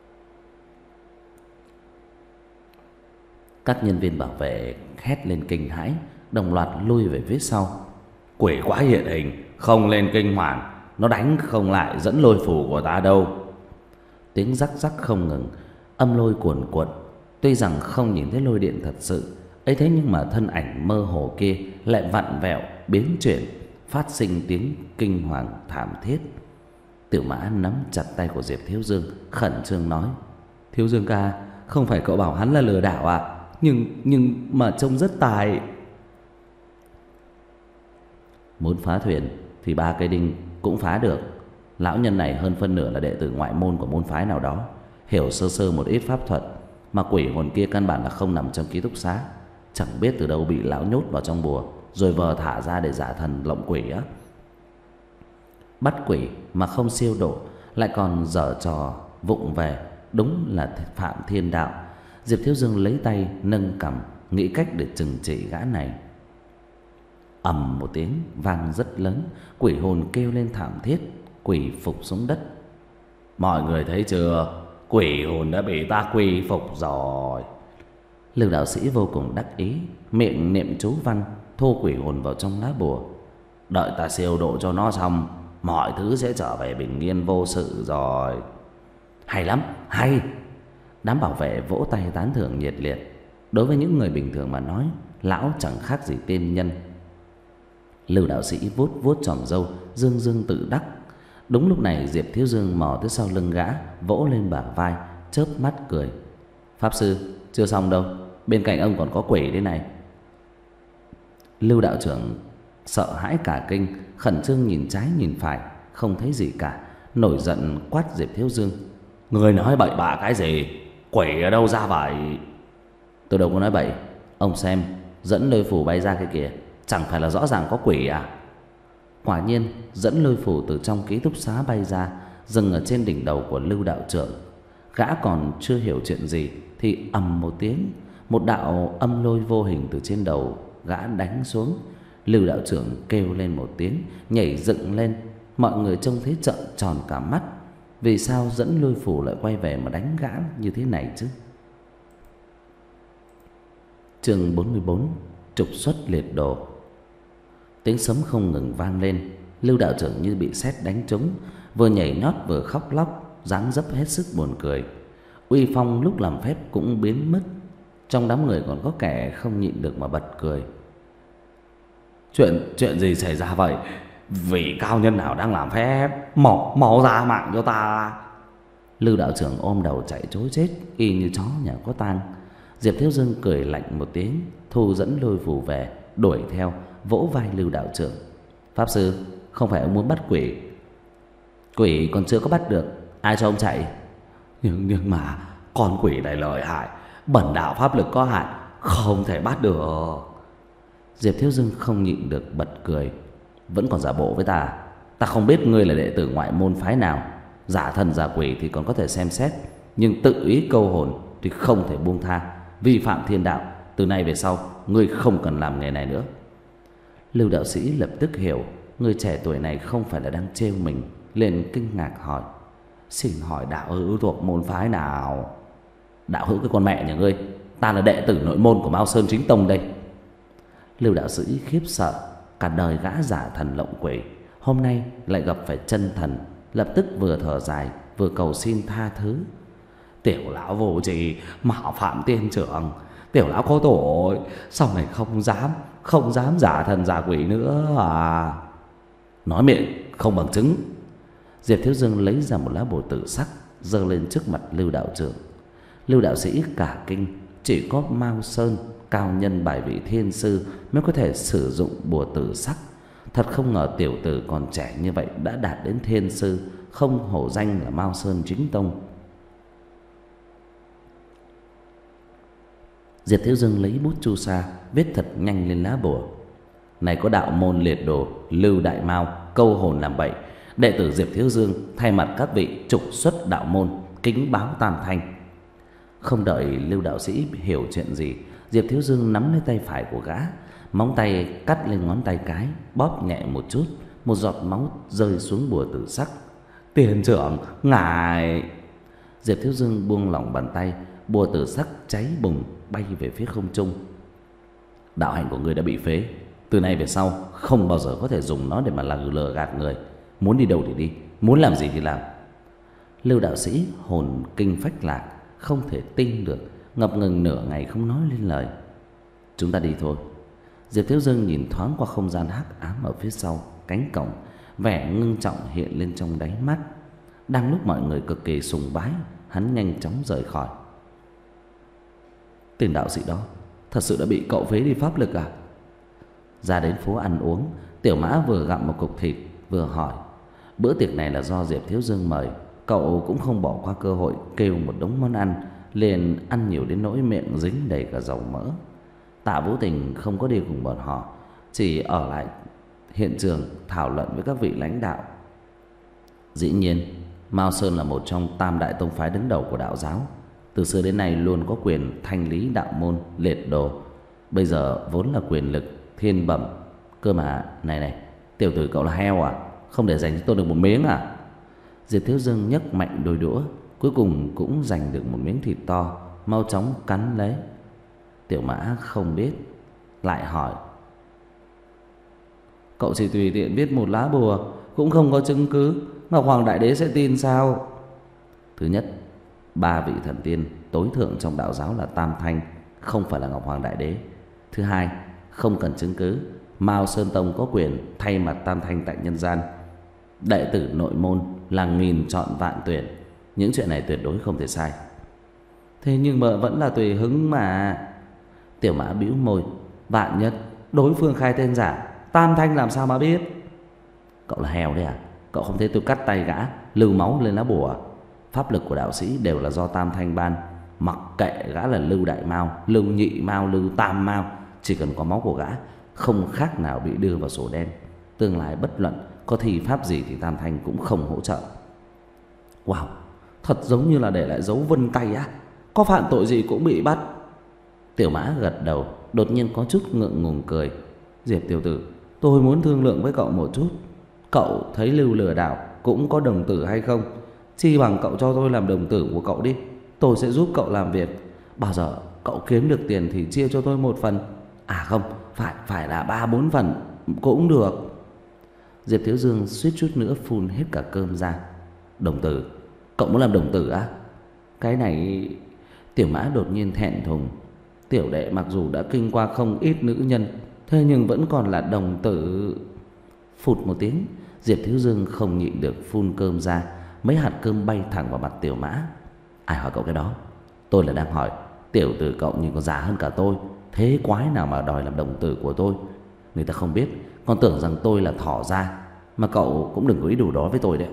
Các nhân viên bảo vệ hét lên kinh hãi, đồng loạt lui về phía sau. Quỷ quái hiện hình, không lên kinh hoàng, nó đánh không lại dẫn lôi phù của ta đâu. Tiếng rắc rắc không ngừng, âm lôi cuồn cuộn. Tuy rằng không nhìn thấy lôi điện thật sự ấy, thế nhưng mà thân ảnh mơ hồ kia lại vặn vẹo biến chuyển, phát sinh tiếng kinh hoàng thảm thiết. Tiểu Mã nắm chặt tay của Diệp Thiếu Dương, khẩn trương nói: Thiếu Dương ca, không phải cậu bảo hắn là lừa đảo à? Nhưng nhưng mà trông rất tài. Muốn phá thuyền thì ba cây đinh cũng phá được. Lão nhân này hơn phân nửa là đệ tử ngoại môn của môn phái nào đó, hiểu sơ sơ một ít pháp thuật, mà quỷ hồn kia căn bản là không nằm trong ký túc xá, chẳng biết từ đâu bị lão nhốt vào trong bùa, rồi vờ thả ra để giả thần lộng quỷ á. Bắt quỷ mà không siêu độ, lại còn giở trò vụng về, đúng là phạm thiên đạo. Diệp Thiếu Dương lấy tay nâng cằm, nghĩ cách để trừng trị gã này. Ầm một tiếng vang rất lớn, quỷ hồn kêu lên thảm thiết, quỷ phục xuống đất. Mọi người thấy chưa, quỷ hồn đã bị ta quy phục rồi. Lưu đạo sĩ vô cùng đắc ý, miệng niệm chú văn, thu quỷ hồn vào trong lá bùa. Đợi ta siêu độ cho nó xong, mọi thứ sẽ trở về bình yên vô sự rồi. Hay lắm, hay. Đám bảo vệ vỗ tay tán thưởng nhiệt liệt. Đối với những người bình thường mà nói, lão chẳng khác gì tiên nhân. Lưu đạo sĩ vuốt vuốt chòm râu, dương dương tự đắc. Đúng lúc này Diệp Thiếu Dương mò tới sau lưng gã, vỗ lên bả vai, chớp mắt cười: Pháp sư, chưa xong đâu, bên cạnh ông còn có quỷ đây này. Lưu đạo trưởng sợ hãi cả kinh, khẩn trương nhìn trái nhìn phải, không thấy gì cả, nổi giận quát Diệp Thiếu Dương: Người nói bậy bạ cái gì? Quỷ ở đâu ra vậy? Tôi đâu có nói bậy. Ông xem, dẫn lôi phù bay ra cái kìa, chẳng phải là rõ ràng có quỷ à? Quả nhiên dẫn lôi phù từ trong ký túc xá bay ra, dừng ở trên đỉnh đầu của Lưu đạo trưởng. Gã còn chưa hiểu chuyện gì thì ầm một tiếng, một đạo âm lôi vô hình từ trên đầu gã đánh xuống. Lưu đạo trưởng kêu lên một tiếng, nhảy dựng lên. Mọi người trông thấy trợn tròn cả mắt. Vì sao dẫn lôi phù lại quay về mà đánh gã như thế này chứ? Chương bốn mươi bốn: Trục xuất liệt đồ. Tiếng sấm không ngừng vang lên. Lưu đạo trưởng như bị sét đánh trúng, vừa nhảy nhót vừa khóc lóc, dáng dấp hết sức buồn cười. Uy phong lúc làm phép cũng biến mất. Trong đám người còn có kẻ không nhịn được mà bật cười. Chuyện chuyện gì xảy ra vậy? Vị cao nhân nào đang làm phép? Mau mau ra mạng cho ta. Lưu đạo trưởng ôm đầu chạy trối chết, y như chó nhà có tang. Diệp Thiếu Dương cười lạnh một tiếng, thu dẫn lôi phù về, đuổi theo, vỗ vai Lưu đạo trưởng: Pháp sư, không phải ông muốn bắt quỷ? Quỷ còn chưa có bắt được, ai cho ông chạy? Nhưng nhưng mà con quỷ này lợi hại, bần đạo pháp lực có hạn, không thể bắt được. Diệp Thiếu Dương không nhịn được bật cười: Vẫn còn giả bộ với ta? Ta không biết ngươi là đệ tử ngoại môn phái nào. Giả thần giả quỷ thì còn có thể xem xét, nhưng tự ý câu hồn thì không thể buông tha. Vi phạm thiên đạo, từ nay về sau ngươi không cần làm nghề này nữa. Lưu đạo sĩ lập tức hiểu người trẻ tuổi này không phải là đang trêu mình, liền kinh ngạc hỏi: Xin hỏi đạo hữu thuộc môn phái nào? Đạo hữu cái con mẹ nhà ngươi, ta là đệ tử nội môn của Mao Sơn Chính Tông đây. Lưu đạo sĩ khiếp sợ, cả đời gã giả thần lộng quỷ, hôm nay lại gặp phải chân thần, lập tức vừa thở dài vừa cầu xin tha thứ: Tiểu lão vô trì, mạo phạm tiên trưởng, tiểu lão có tội, sau này không dám không dám giả thần giả quỷ nữa à? Nói miệng không bằng chứng. Diệp Thiếu Dương lấy ra một lá bùa tử sắc, giơ lên trước mặt Lưu đạo trưởng. Lưu đạo sĩ cả kinh, chỉ có Mao Sơn, cao nhân bài vị thiên sư mới có thể sử dụng bùa tử sắc. Thật không ngờ tiểu tử còn trẻ như vậy đã đạt đến thiên sư, không hổ danh là Mao Sơn chính tông. Diệp Thiếu Dương lấy bút chu sa viết thật nhanh lên lá bùa. Này có đạo môn liệt đồ Lưu Đại Mao câu hồn làm bậy, đệ tử Diệp Thiếu Dương thay mặt các vị trục xuất đạo môn, kính báo tam thanh. Không đợi Lưu đạo sĩ hiểu chuyện gì, Diệp Thiếu Dương nắm lấy tay phải của gã, móng tay cắt lên ngón tay cái, bóp nhẹ một chút, một giọt máu rơi xuống bùa tử sắc. Tiền trưởng, ngài... Diệp Thiếu Dương buông lỏng bàn tay, bùa tử sắc cháy bùng bay về phía không trung. Đạo hạnh của ngươi đã bị phế, từ nay về sau không bao giờ có thể dùng nó để mà lừa lừa gạt người. Muốn đi đâu thì đi, muốn làm gì thì làm. Lưu đạo sĩ hồn kinh phách lạc, không thể tin được, ngập ngừng nửa ngày không nói lên lời. Chúng ta đi thôi. Diệp Thiếu Dương nhìn thoáng qua không gian hắc ám ở phía sau cánh cổng, vẻ ngưng trọng hiện lên trong đáy mắt. Đang lúc mọi người cực kỳ sùng bái, hắn nhanh chóng rời khỏi. Tên đạo sĩ đó thật sự đã bị cậu phế đi pháp lực à? Ra đến phố ăn uống, Tiểu Mã vừa gặm một cục thịt vừa hỏi. Bữa tiệc này là do Diệp Thiếu Dương mời, cậu cũng không bỏ qua cơ hội kêu một đống món ăn, liền ăn nhiều đến nỗi miệng dính đầy cả dầu mỡ. Tạ Vũ Tình không có đi cùng bọn họ, chỉ ở lại hiện trường thảo luận với các vị lãnh đạo. Dĩ nhiên, Mao Sơn là một trong tam đại tông phái đứng đầu của đạo giáo, từ xưa đến nay luôn có quyền thanh lý đạo môn liệt đồ. Bây giờ vốn là quyền lực thiên bẩm. Cơ mà, này này, tiểu tử cậu là heo à? Không để dành cho tôi được một miếng à? Diệp Thiếu Dương nhấc mạnh đôi đũa, cuối cùng cũng giành được một miếng thịt to, mau chóng cắn lấy. Tiểu Mã không biết, lại hỏi. Cậu chỉ tùy tiện viết một lá bùa, cũng không có chứng cứ, Ngọc Hoàng Đại Đế sẽ tin sao? Thứ nhất, ba vị thần tiên tối thượng trong đạo giáo là Tam Thanh, không phải là Ngọc Hoàng Đại Đế. Thứ hai, không cần chứng cứ, Mao Sơn Tông có quyền thay mặt Tam Thanh tại nhân gian. Đệ tử nội môn là nghìn chọn vạn tuyển, những chuyện này tuyệt đối không thể sai. Thế nhưng mà vẫn là tùy hứng mà. Tiểu Mã bĩu môi. Vạn nhất đối phương khai tên giả, Tam Thanh làm sao mà biết? Cậu là heo đấy à? Cậu không thấy tôi cắt tay gã, lưu máu lên lá bùa? Pháp lực của đạo sĩ đều là do Tam Thanh ban, mặc kệ gã là Lưu Đại Mao, Lưu Nhị Mao, Lưu Tam Mao, chỉ cần có máu của gã, không khác nào bị đưa vào sổ đen. Tương lai bất luận có thi pháp gì thì Tam Thanh cũng không hỗ trợ. Wow, thật giống như là để lại dấu vân tay á. Có phạm tội gì cũng bị bắt. Tiểu Mã gật đầu, đột nhiên có chút ngượng ngùng cười. Diệp tiểu tử, tôi muốn thương lượng với cậu một chút. Cậu thấy Lưu lừa đảo cũng có đồng tử hay không? Chi bằng cậu cho tôi làm đồng tử của cậu đi, tôi sẽ giúp cậu làm việc. Bao giờ cậu kiếm được tiền thì chia cho tôi một phần. À không, phải phải là ba bốn phần cũng được. Diệp Thiếu Dương suýt chút nữa phun hết cả cơm ra. Đồng tử? Cậu muốn làm đồng tử á? Cái này... Tiểu Mã đột nhiên thẹn thùng. Tiểu đệ mặc dù đã kinh qua không ít nữ nhân, thế nhưng vẫn còn là đồng tử. Phụt một tiếng, Diệp Thiếu Dương không nhịn được phun cơm ra. Mấy hạt cơm bay thẳng vào mặt Tiểu Mã. Ai hỏi cậu cái đó? Tôi là đang hỏi. Tiểu tử cậu nhìn còn già hơn cả tôi, thế quái nào mà đòi làm đồng tử của tôi? Người ta không biết, còn tưởng rằng tôi là thỏ ra. Mà cậu cũng đừng có ý đồ đó với tôi đấy.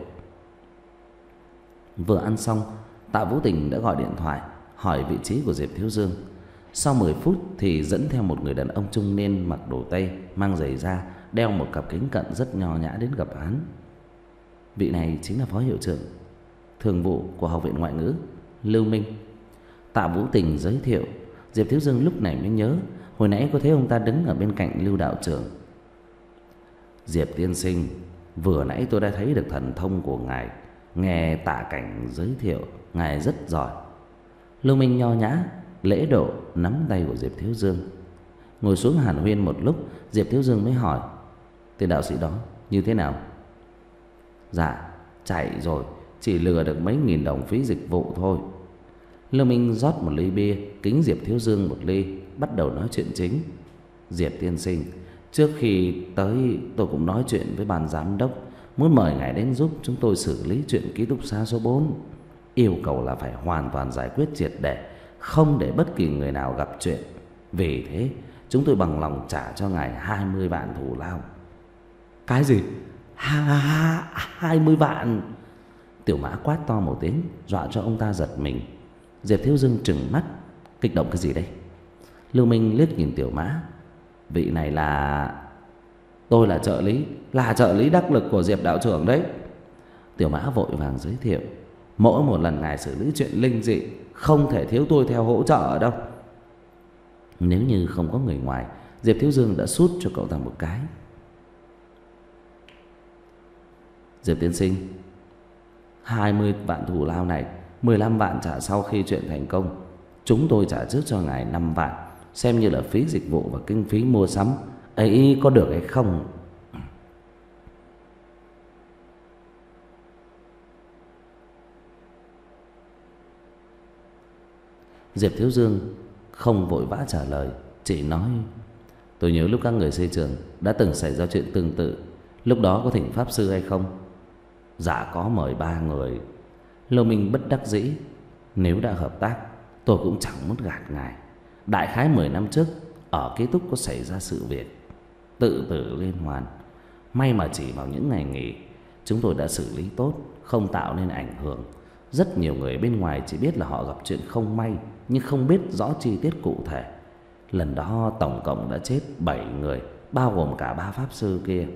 Vừa ăn xong, Tạ Vũ Tình đã gọi điện thoại hỏi vị trí của Diệp Thiếu Dương. Sau mười phút thì dẫn theo một người đàn ông trung niên mặc đồ tây, mang giày da, đeo một cặp kính cận rất nho nhã đến gặp hắn. Vị này chính là phó hiệu trưởng thường vụ của Học viện Ngoại ngữ, Lưu Minh. Tạ Vũ Tình giới thiệu. Diệp Thiếu Dương lúc này mới nhớ, hồi nãy có thấy ông ta đứng ở bên cạnh Lưu đạo trưởng. Diệp tiên sinh, vừa nãy tôi đã thấy được thần thông của ngài, nghe Tạ Cảnh giới thiệu, ngài rất giỏi. Lưu Minh nho nhã lễ độ nắm tay của Diệp Thiếu Dương. Ngồi xuống hàn huyên một lúc, Diệp Thiếu Dương mới hỏi, tên đạo sĩ đó như thế nào? Dạ, chạy rồi, chỉ lừa được mấy nghìn đồng phí dịch vụ thôi. Lưu Minh rót một ly bia, kính Diệp Thiếu Dương một ly, bắt đầu nói chuyện chính. Diệp tiên sinh, trước khi tới tôi cũng nói chuyện với ban giám đốc, muốn mời ngài đến giúp chúng tôi xử lý chuyện ký túc xá số bốn. Yêu cầu là phải hoàn toàn giải quyết triệt để, không để bất kỳ người nào gặp chuyện. Vì thế chúng tôi bằng lòng trả cho ngài hai mươi vạn thù lao. Cái gì? Hai mươi vạn? Tiểu Mã quát to một tiếng, dọa cho ông ta giật mình. Diệp Thiếu Dương trừng mắt, kích động cái gì đây? Lưu Minh liếc nhìn Tiểu Mã. Vị này là... Tôi là trợ lý, là trợ lý đắc lực của Diệp đạo trưởng đấy. Tiểu Mã vội vàng giới thiệu. Mỗi một lần ngài xử lý chuyện linh dị, không thể thiếu tôi theo hỗ trợ ở đâu. Nếu như không có người ngoài, Diệp Thiếu Dương đã sút cho cậu ta một cái. Diệp tiên sinh, hai mươi vạn thù lao này, mười lăm vạn trả sau khi chuyện thành công. Chúng tôi trả trước cho ngài năm vạn, xem như là phí dịch vụ và kinh phí mua sắm. Ấy có được hay không? Diệp Thiếu Dương không vội vã trả lời, chỉ nói: Tôi nhớ lúc các người xây trường đã từng xảy ra chuyện tương tự. Lúc đó có thỉnh pháp sư hay không? Dạ có, mời ba người. Lô Minh bất đắc dĩ. Nếu đã hợp tác, tôi cũng chẳng muốn gạt ngài. Đại khái mười năm trước, ở ký túc có xảy ra sự việc tự tử liên hoàn. May mà chỉ vào những ngày nghỉ, chúng tôi đã xử lý tốt, không tạo nên ảnh hưởng. Rất nhiều người bên ngoài chỉ biết là họ gặp chuyện không may, nhưng không biết rõ chi tiết cụ thể. Lần đó tổng cộng đã chết bảy người, bao gồm cả ba pháp sư kia.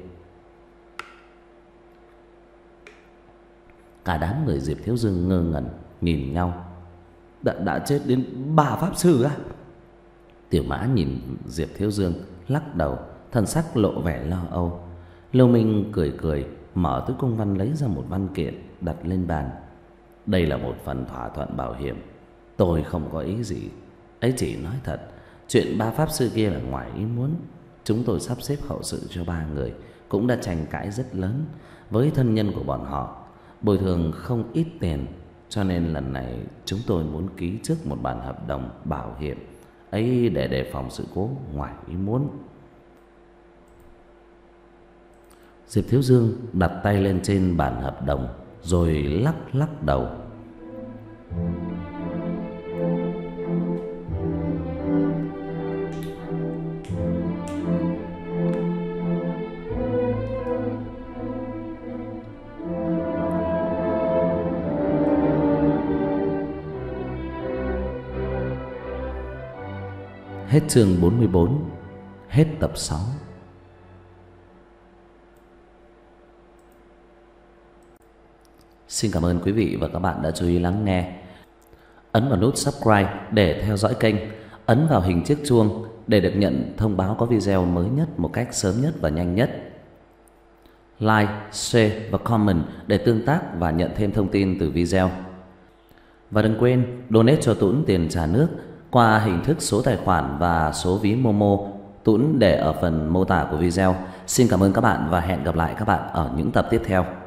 Cả đám người Diệp Thiếu Dương ngơ ngẩn nhìn nhau. Đã, đã chết đến ba pháp sư á? Tiểu Mã nhìn Diệp Thiếu Dương lắc đầu, thần sắc lộ vẻ lo âu. Lưu Minh cười cười, mở túi công văn lấy ra một văn kiện đặt lên bàn. Đây là một phần thỏa thuận bảo hiểm. Tôi không có ý gì, ấy chỉ nói thật, chuyện ba pháp sư kia là ngoài ý muốn. Chúng tôi sắp xếp hậu sự cho ba người, cũng đã tranh cãi rất lớn với thân nhân của bọn họ, bồi thường không ít tiền. Cho nên lần này chúng tôi muốn ký trước một bản hợp đồng bảo hiểm ấy để đề phòng sự cố ngoài ý muốn. Diệp Thiếu Dương đặt tay lên trên bản hợp đồng rồi lắc lắc đầu. Hết chương bốn mươi bốn, hết tập sáu. Xin cảm ơn quý vị và các bạn đã chú ý lắng nghe. Ấn vào nút subscribe để theo dõi kênh, ấn vào hình chiếc chuông để được nhận thông báo có video mới nhất một cách sớm nhất và nhanh nhất. Like, share và comment để tương tác và nhận thêm thông tin từ video. Và đừng quên donate cho Tuấn tiền trà nước qua hình thức số tài khoản và số ví Momo, Tuấn để ở phần mô tả của video. Xin cảm ơn các bạn và hẹn gặp lại các bạn ở những tập tiếp theo.